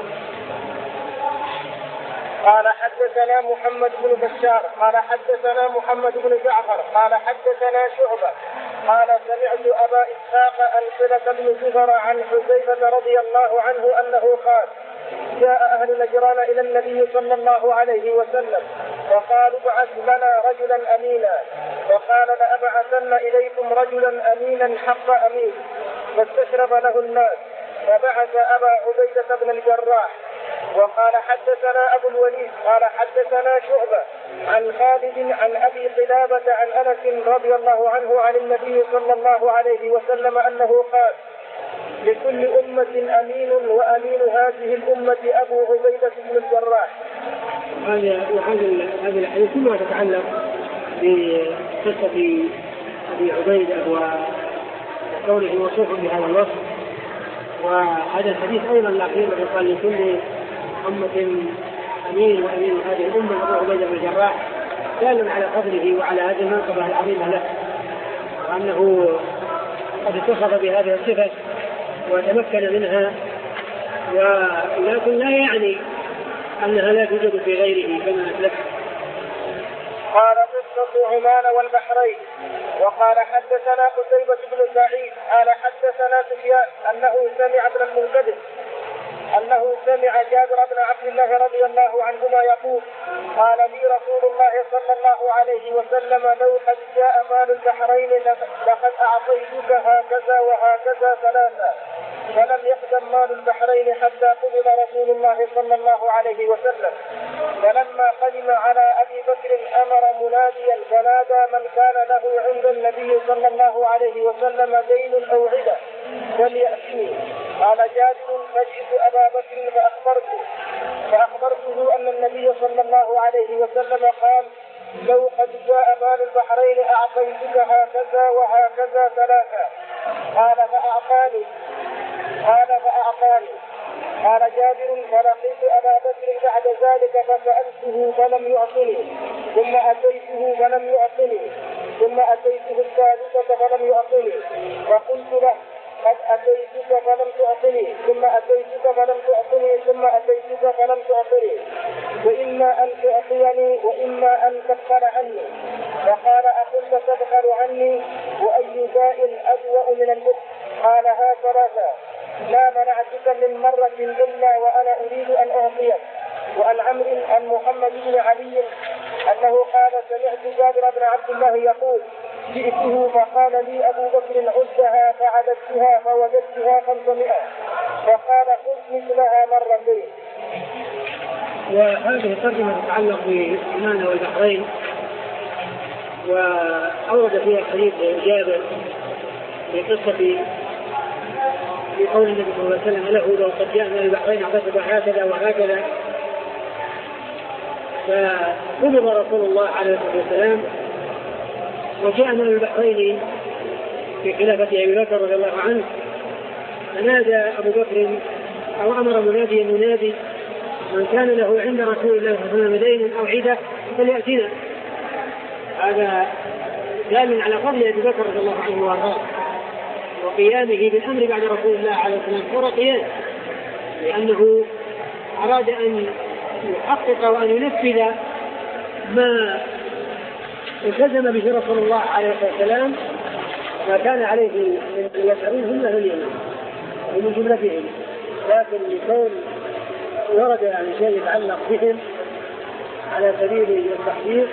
قال حدثنا محمد بن بشار قال حدثنا محمد بن جعفر قال حدثنا شعبة قال سمعت أبا إسحاق القلة بن زفر عن حذيفة رضي الله عنه أنه قال جاء أهل نجران إلى النبي صلى الله عليه وسلم وقالوا ابعث لنا رجلا أمينا، وقال لأبعثن إليكم رجلا أمينا حق أمين، فاستشرف له الناس فبعث أبا عبيدة بن الجراح. وقال حدثنا أبو الوليد قال حدثنا شعبة عن خالد عن أبي قلابة عن أنس رضي الله عنه عن النبي صلى الله عليه وسلم أنه قال لكل أمة أمين وأمين هذه الأمة أبو عبيدة بن الجراح. هذا وهذا هذا الحديث كلها تتعلق بقصة أبي عبيدة وكونه موصوف بهذا الوصف. وهذا الحديث أيضا الأخير الذي قال لكل أمة أمين وأمين هذه الأمة أبو عبيدة بن الجراح دال على فضله وعلى هذه المنقبة العظيمة له، وأنه قد اتصف بهذه الصفة وتمكن منها، ولكن لا يعني أنها لا توجد في غيره كما أسلف. قال قصة عمان والبحرين. وقال حدثنا قتيبة بن سعيد قال حدثنا سفيان أنه سمع ابن المنكدر أنه سمع جابر بن عبد الله رضي الله عنهما يقول قال لي رسول الله صلى الله عليه وسلم لو قد جاء مال البحرين لقد أعطيتك هكذا وهكذا ثلاثة، فلم يقدم مال البحرين حتى قبض رسول الله صلى الله عليه وسلم. فلما قدم على أبي بكر أمر مناديا فنادى من كان له عند النبي صلى الله عليه وسلم دين أو عدة فليأتني. قال جابر فجئت أبا بكر فأخبرته فأخبرته أن النبي صلى الله عليه وسلم قال لو قد جاء مال البحرين أعطيتك هكذا وهكذا ثلاثة. قال فأعطاني قال فأعطاني قال جابر فلقيت أبا بكر بعد ذلك فسألته فلم يعطني، ثم أتيته فلم يعطني، ثم أتيته الثالثة فلم يعطني، فقلت له قد أتيتك فلم تعطني، ثم أتيتك فلم تعطني، ثم أتيتك فلم تعطني، وإما أن تعطيني وإما أن تبخل عني. فقال أقلت تبخل عني وأي داء أدوأ من البخل؟ قال ها ثلاثة لا منعتك من مرة إلا وأنا أريد أن أعطيك. وعن عمرو عن محمد بن علي أنه قال سمعت جابر بن عبد الله يقول جئته فقال لي أبو بكر عدها فعددتها فوجدتها خمسمائة، فقال خذ مثلها مرتين. وهذه الترجمة تتعلق بعمان والبحرين، وأورد فيها حديث جابر في قصة في قول النبي صلى الله عليه وسلم له لو قد جاء من البحرين أعطيتك هكذا وهكذا. فقبض رسول الله عليه الصلاة والسلام وجاء من البحرين في خلافة أبي بكر رضي الله عنه، فنادى أبو بكر أو أمر مناديا منادي من كان له عند رسول الله صلى الله عليه وسلم دين أو عدة فليأتنا. هذا دال على فضل أبي بكر رضي الله عنه وارضاه وقيامه بالأمر بعد رسول الله عليه الصلاة والسلام قيام، لأنه أراد أن يحقق وأن ينفذ ما التزم به رسول الله عليه الصلاة والسلام، ما كان عليه من يسألون هم له اليمين ومن جملتهم، لكن لكون ورد يعني شيء يتعلق بهم على سبيل التحقيق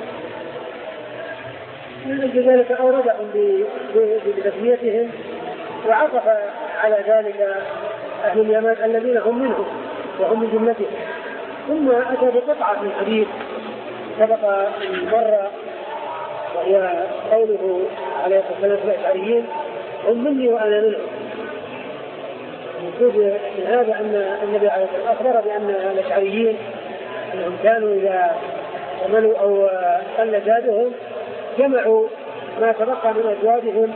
من ذلك أوردهم بتسميتهم، وعطف على ذلك أهل اليمن الذين هم منهم وهم من جملتهم. ثم أتى بقطعة من حديث سبق مرة وهي قوله عليه الصلاة والسلام الأشعريين هم مني وأنا منهم. المقصود من هذا أن النبي عليه الصلاة والسلام أخبر بأن الأشعريين أنهم كانوا إذا عملوا أو قل زادهم جمعوا ما تبقى من أزواجهم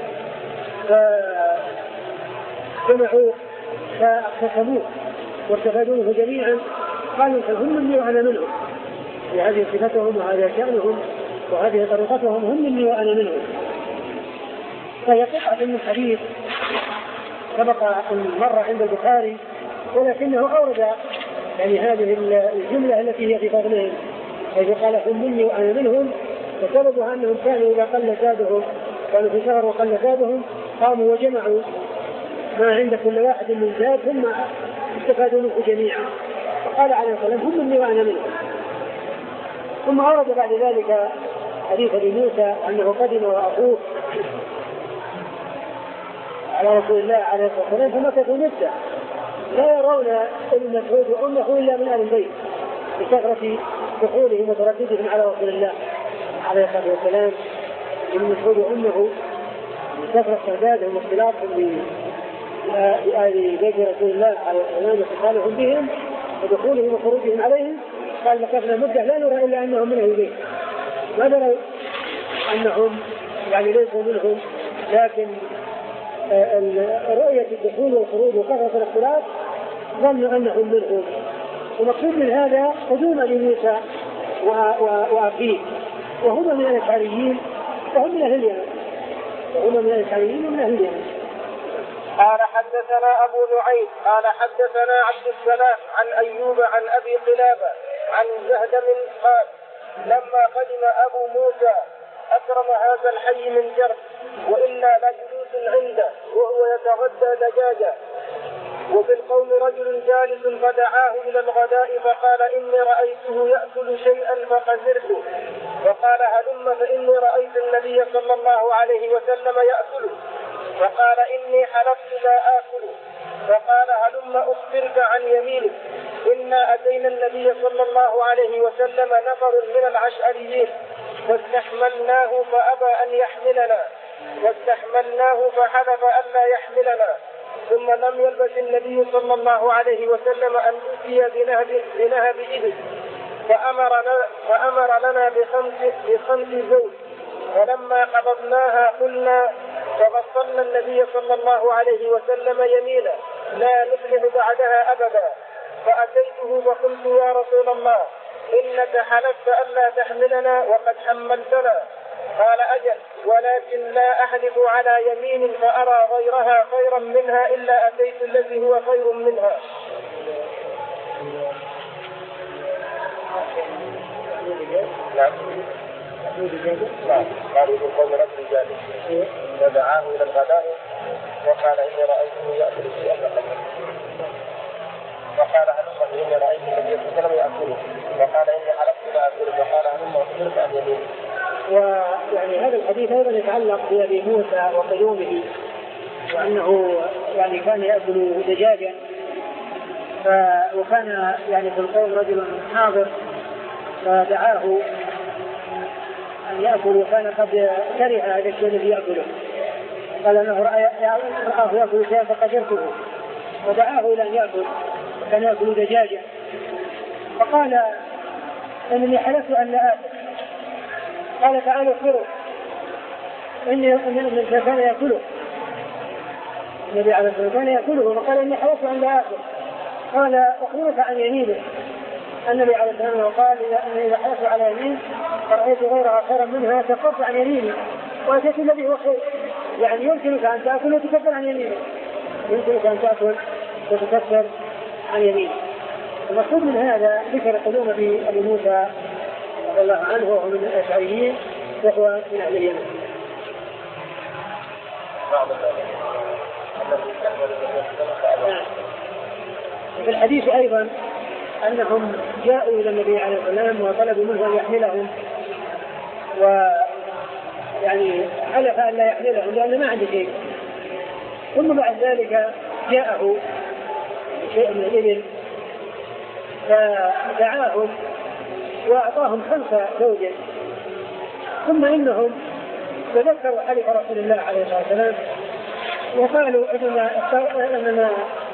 فجمعوا فاقتسموه واتخذوه جميعا قالوا هم مني وأنا منهم. وهذه صفتهم وهذا شأنهم وهذه طريقتهم هم مني وأنا منهم. فهي قطعة من الحديث سبق مرة عند البخاري ولكنه أورد يعني هذه الجملة التي هي في فضلهم حيث قال هم مني وأنا منهم، وسببها أنهم كانوا إذا قل زادهم كانوا في شهر وقل زادهم قاموا وجمعوا ما عند كل واحد من زاد ثم استفادوا منه جميعا. فقال عليه الصلاة والسلام هم مني وأنا منهم. ثم أورد بعد ذلك حديث أبي موسى أنه قدم وأخوه على رسول الله عليه الصلاة والسلام فمكثوا مدة لا يرون ابن مسعود وأمه إلا من أهل البيت بكثرة دخولهم وترددهم على رسول الله عليه الصلاة والسلام. ابن مسعود وأمه بكثرة تعدادهم واختلافهم بآل بيت رسول الله عليه الصلاة والسلام واتصالهم بهم ودخولهم وخروجهم عليهم قال مكثنا مدة لا نرى إلا أنهم من أهل البيت، ما نرى أنهم يعني ليسوا منهم، لكن رؤية الدخول والخروج وكثرة الاختلاف ظنوا أنهم منهم. ومقصود من هذا قدوم أبي موسى وأخيه وهما من الأشعريين وهم من أهل اليمن وهما من الأشعريين ومن أهل اليمن. قال حدثنا أبو نعيم قال حدثنا عبد السلام عن أيوب عن أبي قلابة عن زهدم قال لما قدم أبو موسى أكرم هذا الحي من جرب وإلا لجلوس عنده وهو يتغدى دجاجة وفي القوم رجل جالس فدعاه إلى الغداء فقال إني رأيته يأكل شيئا فقذرته فقال هلم فإني رأيت النبي صلى الله عليه وسلم يأكله فقال إني حلفت لا آكله فقال هلم أخبرك عن يمينك إنا أتينا النبي صلى الله عليه وسلم نفر من العشعريين فاستحملناه فأبى أن يحملنا فاستحملناه فحلف أن لا يحملنا ثم لم يلبث النبي صلى الله عليه وسلم أن أتي بنهب, بنهب إبل فأمر, فأمر لنا بخمس, بخمس زوج فلما قبضناها قلنا فغسلنا النبي صلى الله عليه وسلم يمينا لا نفلح بعدها أبدا فأتيته فقلت يا رسول الله إنك حلفت ألا تحملنا وقد حملتنا قال أجل ولكن لا أحلف على يمين فأرى غيرها خيرا منها إلا أتيت الذي هو خير منها. نعم نعم قالوا بالقوم رجل جالس فدعاه إلى الغداء وقال إني رأيته يأكل شيئا فقال هلم إني رأيت النبي صلى الله عليه وسلم يأكله فقال إني حلفت لا أكله فقال هلم أخبرك عن يمينه. ويعني هذا الحديث أيضا يتعلق بأبي موسى وقدومه وأنه يعني كان يأكل دجاجا وكان يعني في القوم رجل حاضر فدعاه أن يأكل وكان قد كره هذا الشيء الذي يأكله قال أنه رآه يأكل شيئا فقدرته ودعاه إلى أن يأكل وكان يأكل دجاجا فقال إنني حلفت أن لا آكل قال تعالى اخبره إني أن كان يأكله النبي عليه الصلاة والسلام كان يأكله وقال إني حلفت أن لا آكل قال أخبرك عن يمينه النبي عليه الصلاة والسلام قال إذا حلفت على يمين فرأيت غيرها خيرا منها كفرت عن يميني وأتيت الذي هو خير يعني يمكنك أن تأكل وتكفر عن يمينك يمكنك أن تأكل وتكفر عن يمينك. المقصود من هذا ذكر قدوم أبي موسى رضي الله عنه وهو من الأشعريين وهو من أهل اليمن. في الحديث أيضا أنهم جاءوا إلى النبي عليه الصلاة والسلام وطلبوا منه أن يحملهم ويعني حلف أن لا يحملهم لأنه ما عنده شيء ثم بعد ذلك جاءه شيء من الإبل فدعاهم وأعطاهم خمسة زوجة، ثم إنهم تذكروا حديث رسول الله عليه الصلاة والسلام وقالوا إننا إننا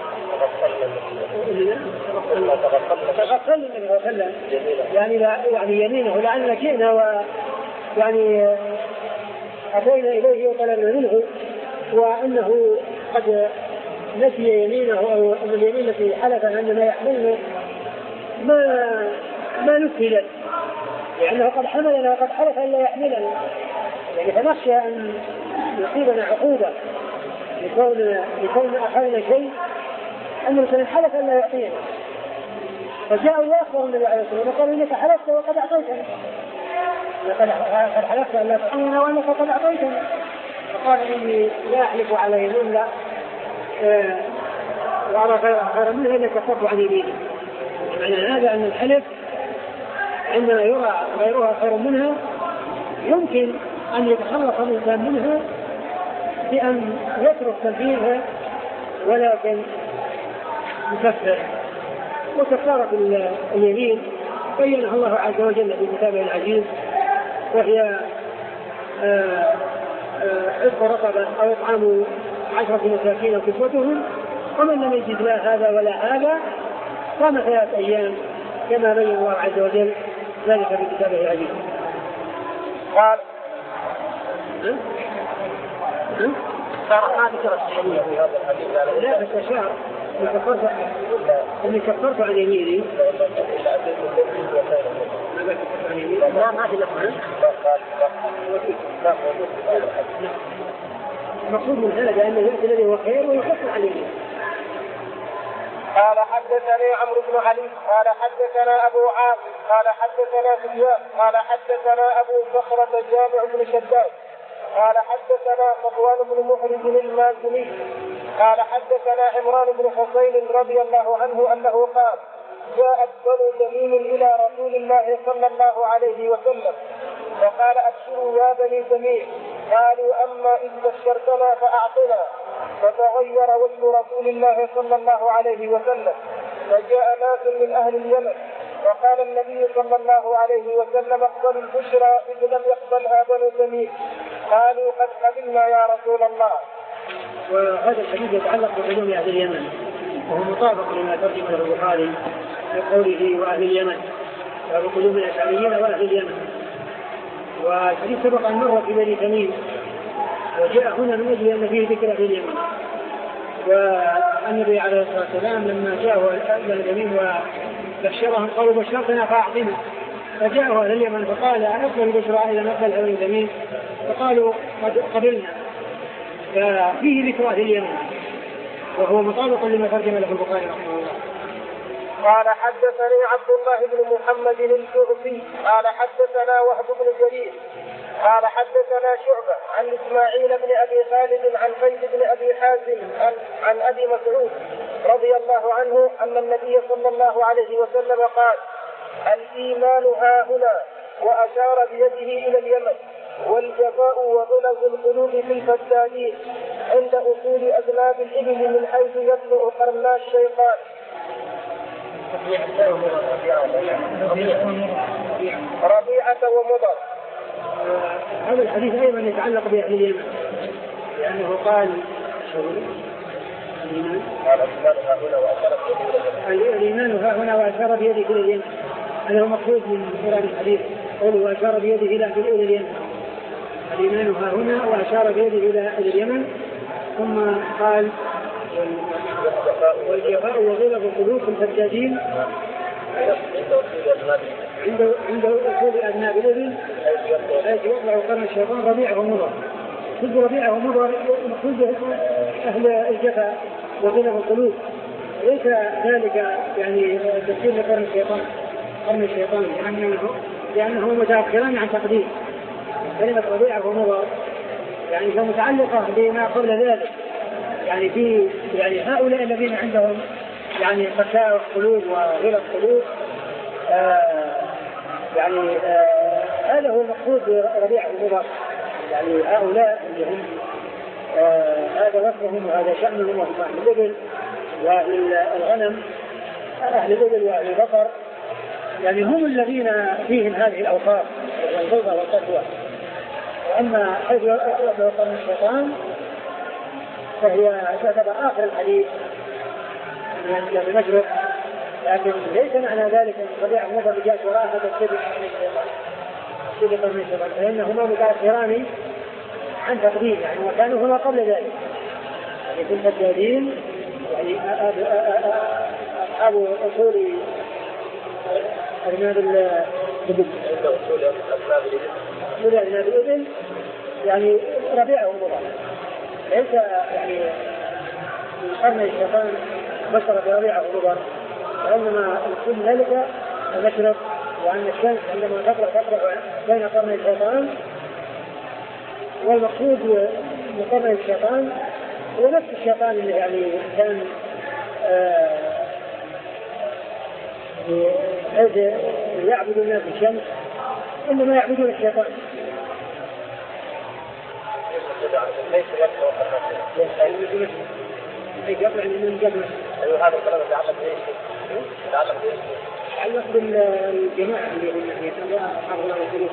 تغفلنا منه وسلم يعني لا يعني يمينه لأن جئنا ويعني أتينا إليه وطلبنا منه وأنه قد نسي يمينه أو أن اليمين التي حلف أننا يحملنا ما ما نكمل لأنه قد حملنا وقد حلف أن لا يحملنا، يعني فنخشى أن يصيبنا عقوبة لكون لكون أخذنا شيء أنه كان حلف أن لا يعطينا، فجاءوا وأخبروا النبي عليه الصلاة والسلام وقالوا إنك حلفت وقد أعطيتنا، لقد حلفت أن لا تعطينا وأنك قد أعطيتنا، فقال إني لا أحلف على يمين لا وأرى خيرا منها إلا كفرت عن يميني. معنى هذا أن الحلف عندما يرى غيرها خير منها يمكن أن يتخلص الإنسان منها بأن يترك تنفيذها ولكن يكفر. وكفارة اليمين بينها الله عز وجل في كتابه العزيز، وهي عتق رقبة أو إطعام عشرة مساكين وكسوتهم، ومن لم يجد لا هذا ولا هذا صام ثلاث أيام كما بين الله عز وجل ذلك في كتابه العزيز. قال صار ما ذكر الصحيح في هذا الحديث لا بس أشار إني كفرت عن يميني لا ما في لفظ مقصود من هذا بأنه يأتي الذي هو خير ويكفر عن يمينه. قال حدثني عمرو بن علي قال حدثنا أبو عاصم قال حدثنا سفيان قال حدثنا أبو صخرة جامع بن شداد قال حدثنا صفوان بن محرز المازني قال حدثنا عمران بن حسين رضي الله عنه أنه قال جاءت بنو تميم إلى رسول الله صلى الله عليه وسلم فقال أبشروا يا بني تميم، قالوا أما إذ بشرتنا فأعطنا، فتغير وجه رسول الله صلى الله عليه وسلم، فجاء ناس من أهل اليمن وقال النبي صلى الله عليه وسلم اقبلوا البشرى إذ لم يقبلها بنو تميم، قالوا قد قبلنا يا رسول الله. وهذا الحديث يتعلق بعلوم أهل اليمن وهو مطابق لما ترجمه البخاري بقوله وأهل اليمن وقلوب الأشعريين وأهل اليمن. والحديث سبق أن مر في بني تميم وجاء هنا من أجل أن فيه ذكر أهل اليمن، والنبي عليه الصلاة والسلام لما جاءوا أهل تميم وبشرهم قالوا بشرتنا فأعطنا، فجاءوا أهل اليمن فقال أقبل البشرى إذا نقبل أهل تميم، فقالوا قد قبلنا، ففيه ذكر أهل اليمن وهو مطابق لما ترجم له البخاري رحمه الله. قال حدثني عبد الله بن محمد الجعفي قال حدثنا وهب بن جرير قال حدثنا شعبة عن إسماعيل بن أبي خالد عن قيس بن أبي حازم عن, عن أبي مسعود رضي الله عنه أن النبي صلى الله عليه وسلم قال الإيمان ها هنا، وأشار بيده إلى اليمن، والجفاء وغلظ القلوب في الفسادين عند أصول أذناب الإبل من حيث يبلغ قرنا الشيطان. ربيعة ومضر. هذا الحديث أيضا يتعلق بأهل اليمن لأنه قال الإيمان ها هنا وأشار بيده إلى اليمن، هذا هو مقصود من قرآن الحديث قوله وأشار بيده إلى اليمن، الإيمان ها هنا وأشار بيده إلى اليمن، ثم قال والجفاء وغلظ القلوب الفسادين عند عند أصول أذناب الإبل حيث يطلع قرن الشيطان ربيعه ومضر. كل ربيعه ومضر مقصود أهل الجفاء وغلظ القلوب، ليس ذلك يعني تفسير لقرن الشيطان قرن الشيطان لأنه لأنه متأخران عن تقدير كلمة ربيعه ومضر، يعني متعلقة بما قبل ذلك، يعني في يعني هؤلاء الذين عندهم يعني قساوة قلوب وغلظ قلوب آه يعني آه هذا هو المقصود بربيعه ومضر، يعني هؤلاء اللي هم آه هذا وصفهم وهذا شأنهم وهم أهل الإبل وأهل الغنم، أهل الإبل وأهل البقر يعني هم الذين فيهم هذه الأوصاف والبغضة والقسوة. وأما حيث يبدو قرن الشيطان فهي تعتبر آخر الحديث من المجرد، لكن ليس معنى ذلك أن طبيعة النظر جاءت وراء هذا السبب سبب قرن الشيطان، فإنهما متأخران عن تقديم يعني، وكانوا هما قبل ذلك يعني في المجاهدين يعني أصحاب أصول أرناب الإبل أصول أرناب الإبل يعني ربيعهم مضر، ليس يعني من قرن الشيطان بشر بربيعه مضر، وإنما كل ذلك المشرق، وأن الشمس عندما تطلع تطلع بين قرن الشيطان، والمقصود من قرن الشيطان هو نفس الشيطان اللي يعني كان آه يعبد الناس الشمس، إنما يعبدون الشيطان. ليس يكفي يقطع من قبل. أيوة هذا الكلام يتعلق بإيش؟ يتعلق بإيش؟ يتعلق بالجماعة اللي هم يسمونها أصحاب الخلود.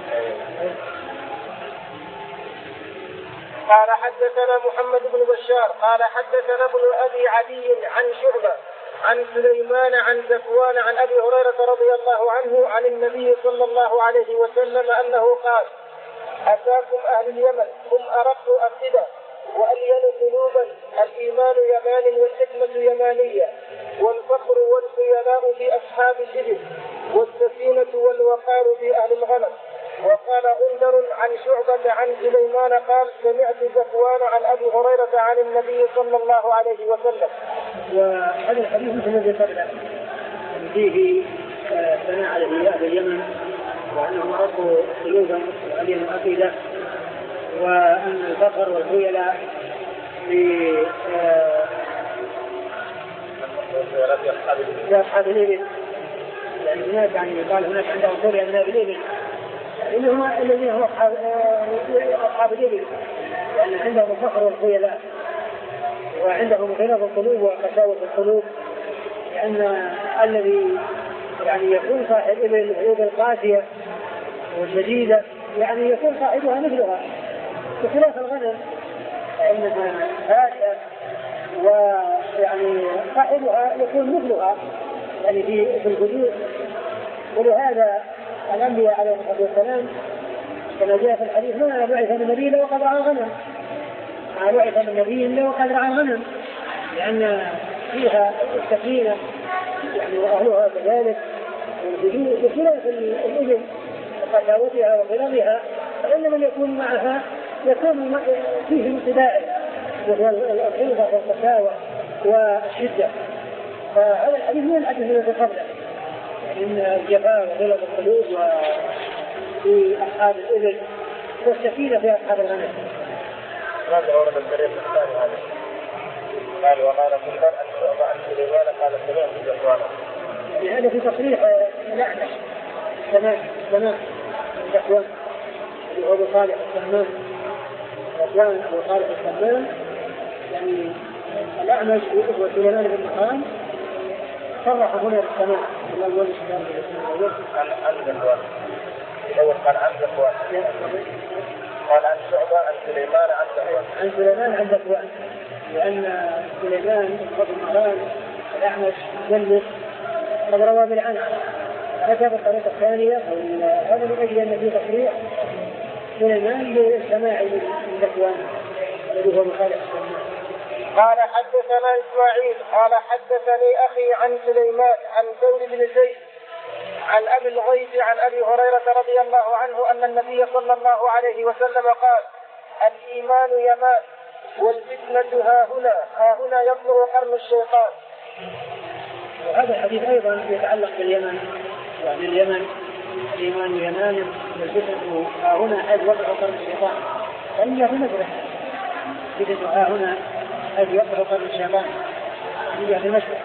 قال حدثنا محمد بن بشار قال حدثنا ابن أبي عدي عن شعبة عن سليمان عن ذكوان عن أبي هريرة رضي الله عنه عن النبي صلى الله عليه وسلم أنه قال: أتاكم أهل اليمن هم أرق أفئدة وألين قلوبا، الإيمان يمان والحكمة يمانية، والفخر والخيلاء في أصحاب الإبل، والسكينة والوقار في أهل الغنم. وقال غندر عن شعبة عن سليمان قال: سمعت ذكوان عن أبي هريرة عن النبي صلى الله عليه وسلم. وهذا الحديث مثل الذي قبله فيه ثناء على أهل اليمن وأنهم أرقوا قلوبا وألين أفئدة، وأن الفقر والخيلاء في أصحاب الإبل، يعني هناك يعني قال هناك عندهم خيلاء من الإبل اللي هم الذين هم أصحاب الإبل، لأن عندهم الفقر والخيلاء وعندهم غلظ القلوب وقساوة القلوب، لأن الذي يعني يكون صاحب إبل الإبل قاسية وشديدة يعني يكون صاحبها مثلها، بخلاف الغنم فإنها هادئة ويعني صاحبها يكون مثلها يعني في الهدوء. ولهذا الأنبياء عليهم الصلاة والسلام كما جاء في الحديث: ما بعث من نبي إلا وقد رعى غنم، ما بعث من نبي إلا وقد رعى غنم، لأن فيها السكينة يعني وأهلها كذلك والهدوء، بخلاف الإبل وقساوتها وغلظها، فإن من يكون معها يكون فيه انقباء وهو الغلظة والقساوة والشدة. فهذا الحديث من الحديث الذي قبله من الجفاء وغلظ القلوب وفي أصحاب الإبل والسكينة في أصحاب الغنم. ماذا ورد الطريق الثاني هذا؟ قال: وقال غندر عن شعبة عن سليمان قال: سمعت ذكوان. هذا في تصريح الأعمش تمام تمام ذكوان اللي هو أبو صالح السمان. ذكوان أبو صالح السمان يعني الأعمش وسليمان بن مهران صرح هنا بالسماء في الأول عن عن ذكوان. الأول قال عن ذكوان، قال عن شعبة عن سليمان عن ذكوان. عن سليمان عن ذكوان، لأن سليمان بن مهران الأعمش جلس قد روى بالعنع. هذا الطريقة الثانية هذا من أجل أن في تصريح سليمان للسماع من ذكوان الذي هو مخالف السماع. قال: حدثنا إسماعيل قال حدثني أخي عن سليمان عن ثور بن زيد عن أبي الغيث عن أبي هريرة رضي الله عنه أن النبي صلى الله عليه وسلم قال: الإيمان يمان والفتنة ها هنا ها هنا يطلع قرن الشيطان. وهذا الحديث أيضا يتعلق باليمن، يعني اليمن الإيمان يمان والفتنة ها هنا حيث يطلع قرن الشيطان، فإنها في مجرح الفتنة ها هنا حيث يطلع قرن الشيطان هي في مجرح.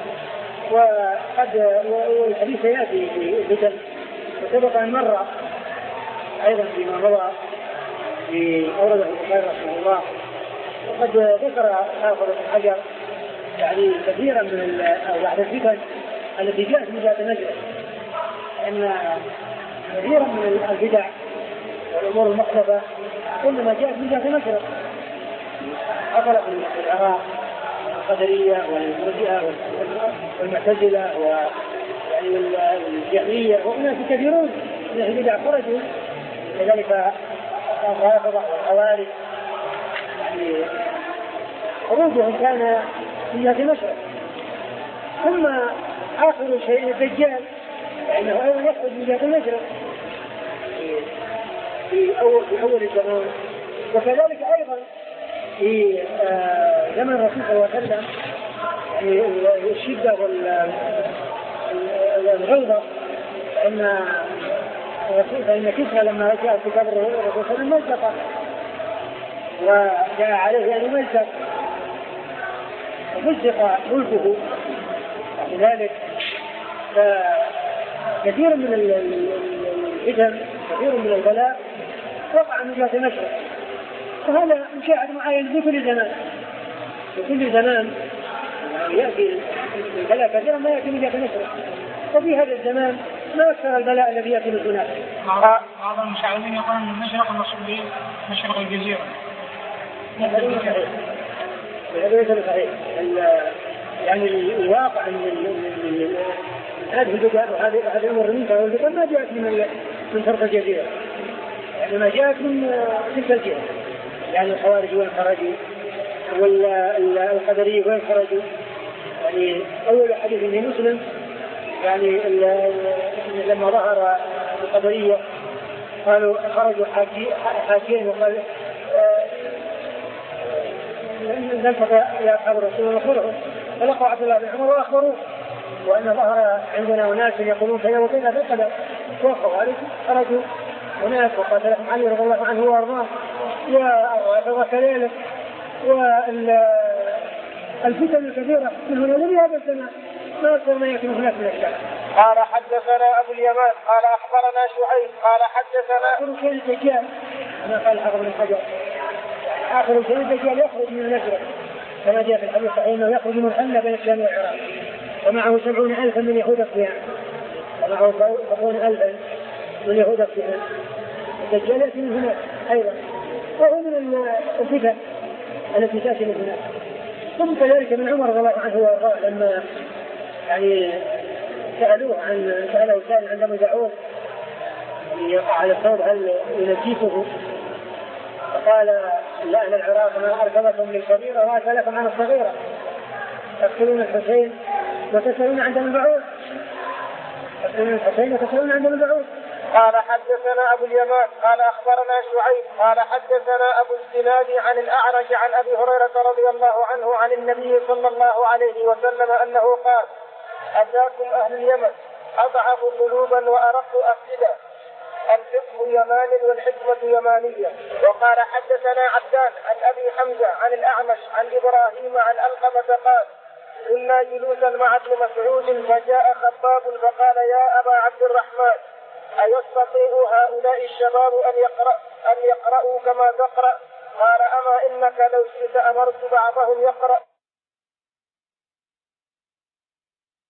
وقد والحديث يأتي في الفتن وسبق أن مر أيضا فيما مضى في أورده البخاري رحمه الله. وقد ذكر حافظ بن حجر يعني كثيرا من بعض الفتن التي جاءت من ذات نجرة، لأن كثيرا من البدع والأمور المختلفة إنما جاءت من جهة المشرق. حصلت في العراق القدرية والمرجئة والمعتزلة والجهمية وأناس كثيرون من البدع خرجوا، كذلك الرافضة والخوارج، يعني خروجهم كان من جهة المشرق. ثم آخر شيء الدجال لأنه أيضا يخرج من جهة المشرق في أول في أول الزمان، وكذلك أيضا في زمن الرسول صلى الله عليه وسلم يعني الشدة والغلظة، أن الرسول فإن كسرى لما جاء في قبر الرسول صلى الله عليه وسلم ملتقى وجاء عليه أن يملتق ومزق ملكه. لذلك كثير من الفتن كثير من البلاء وقع من جهة المشرق، وهذا مشاهد معين في كل زمان. في كل زمان يأتي البلاء كثيرا ما يأتي من جهة المشرق، وفي هذا الزمان ما أكثر البلاء الذي يأتي من هناك. بعض المشاهدين يقول أن المشرق المقصود به مشرق الجزيرة. هذا ليس صحيح. هذا ليس صحيح. يعني الواقع ان هذه البدع وهذه هذه الامور المنكره والبدع ما جاءت من من طرف الجزيره، يعني ما جاءت من تلك الجهه، يعني الخوارج وين خرجوا والقدريه وين خرجوا. يعني اول حديث في مسلم يعني لما ظهر القدريه قالوا خرجوا حاكين وقال نلتقى يا أصحاب الرسول ونخبرهم، فلقوا عبد الله بن عمر وأخبروه وأن ظهر عندنا أناس يقولون سيوطينا في القدر، والخوارج خرجوا هناك وقاتلهم علي رضي الله عنه وأرضاه والرافضة كذلك، والفتن الكثيرة من هنا ومن هذا الزمان ما أكثر ما يكون هناك من الشعب. قال حدثنا أبو اليمان قال أخبرنا شعيب قال حدثنا آخر شيء الدجال كما قال حافظ بن حجر، آخر شيء الدجال يخرج من المشرق كما جاء في الحديث الصحيح أنه يخرج من حل بين الشام والعراق ومعه سبعون ألفا من يهود الصيام ومعه سبعون ألفا من يهود الصيام. الدجال يأتي من هناك أيضا وهو من الفتن التي تأتي من هناك. ثم كذلك من عمر رضي الله عنه وارضاه لما يعني سألوه عن سأله سائل عندما يدعوه يقع على الثوب هل ينجيكه، فقال لا أهل العراق ما أركبكم للكبيرة وأسألكم عن الصغيرة، تقتلون الحسين وتسألون عن دم البعوض، تقتلون الحسين وتسألون عن دم البعوض. قال حدثنا أبو اليمان قال أخبرنا شعيب قال حدثنا أبو الزناد عن الأعرج عن أبي هريرة رضي الله عنه عن النبي صلى الله عليه وسلم أنه قال أتاكم أهل اليمن أضعف قلوبا وأرق أفئدة، الفقه يمان والحكمة يمانية. وقال حدثنا عبدان عن أبي حمزة عن الأعمش عن إبراهيم عن ألقمة قال كنا جلوسا مع ابن مسعود فجاء خطاب فقال يا أبا عبد الرحمن أيستطيع هؤلاء الشباب أن يقرأ أن يقرأوا كما تقرأ؟ قال أما إنك لو شئت أمرت بعضهم يقرأ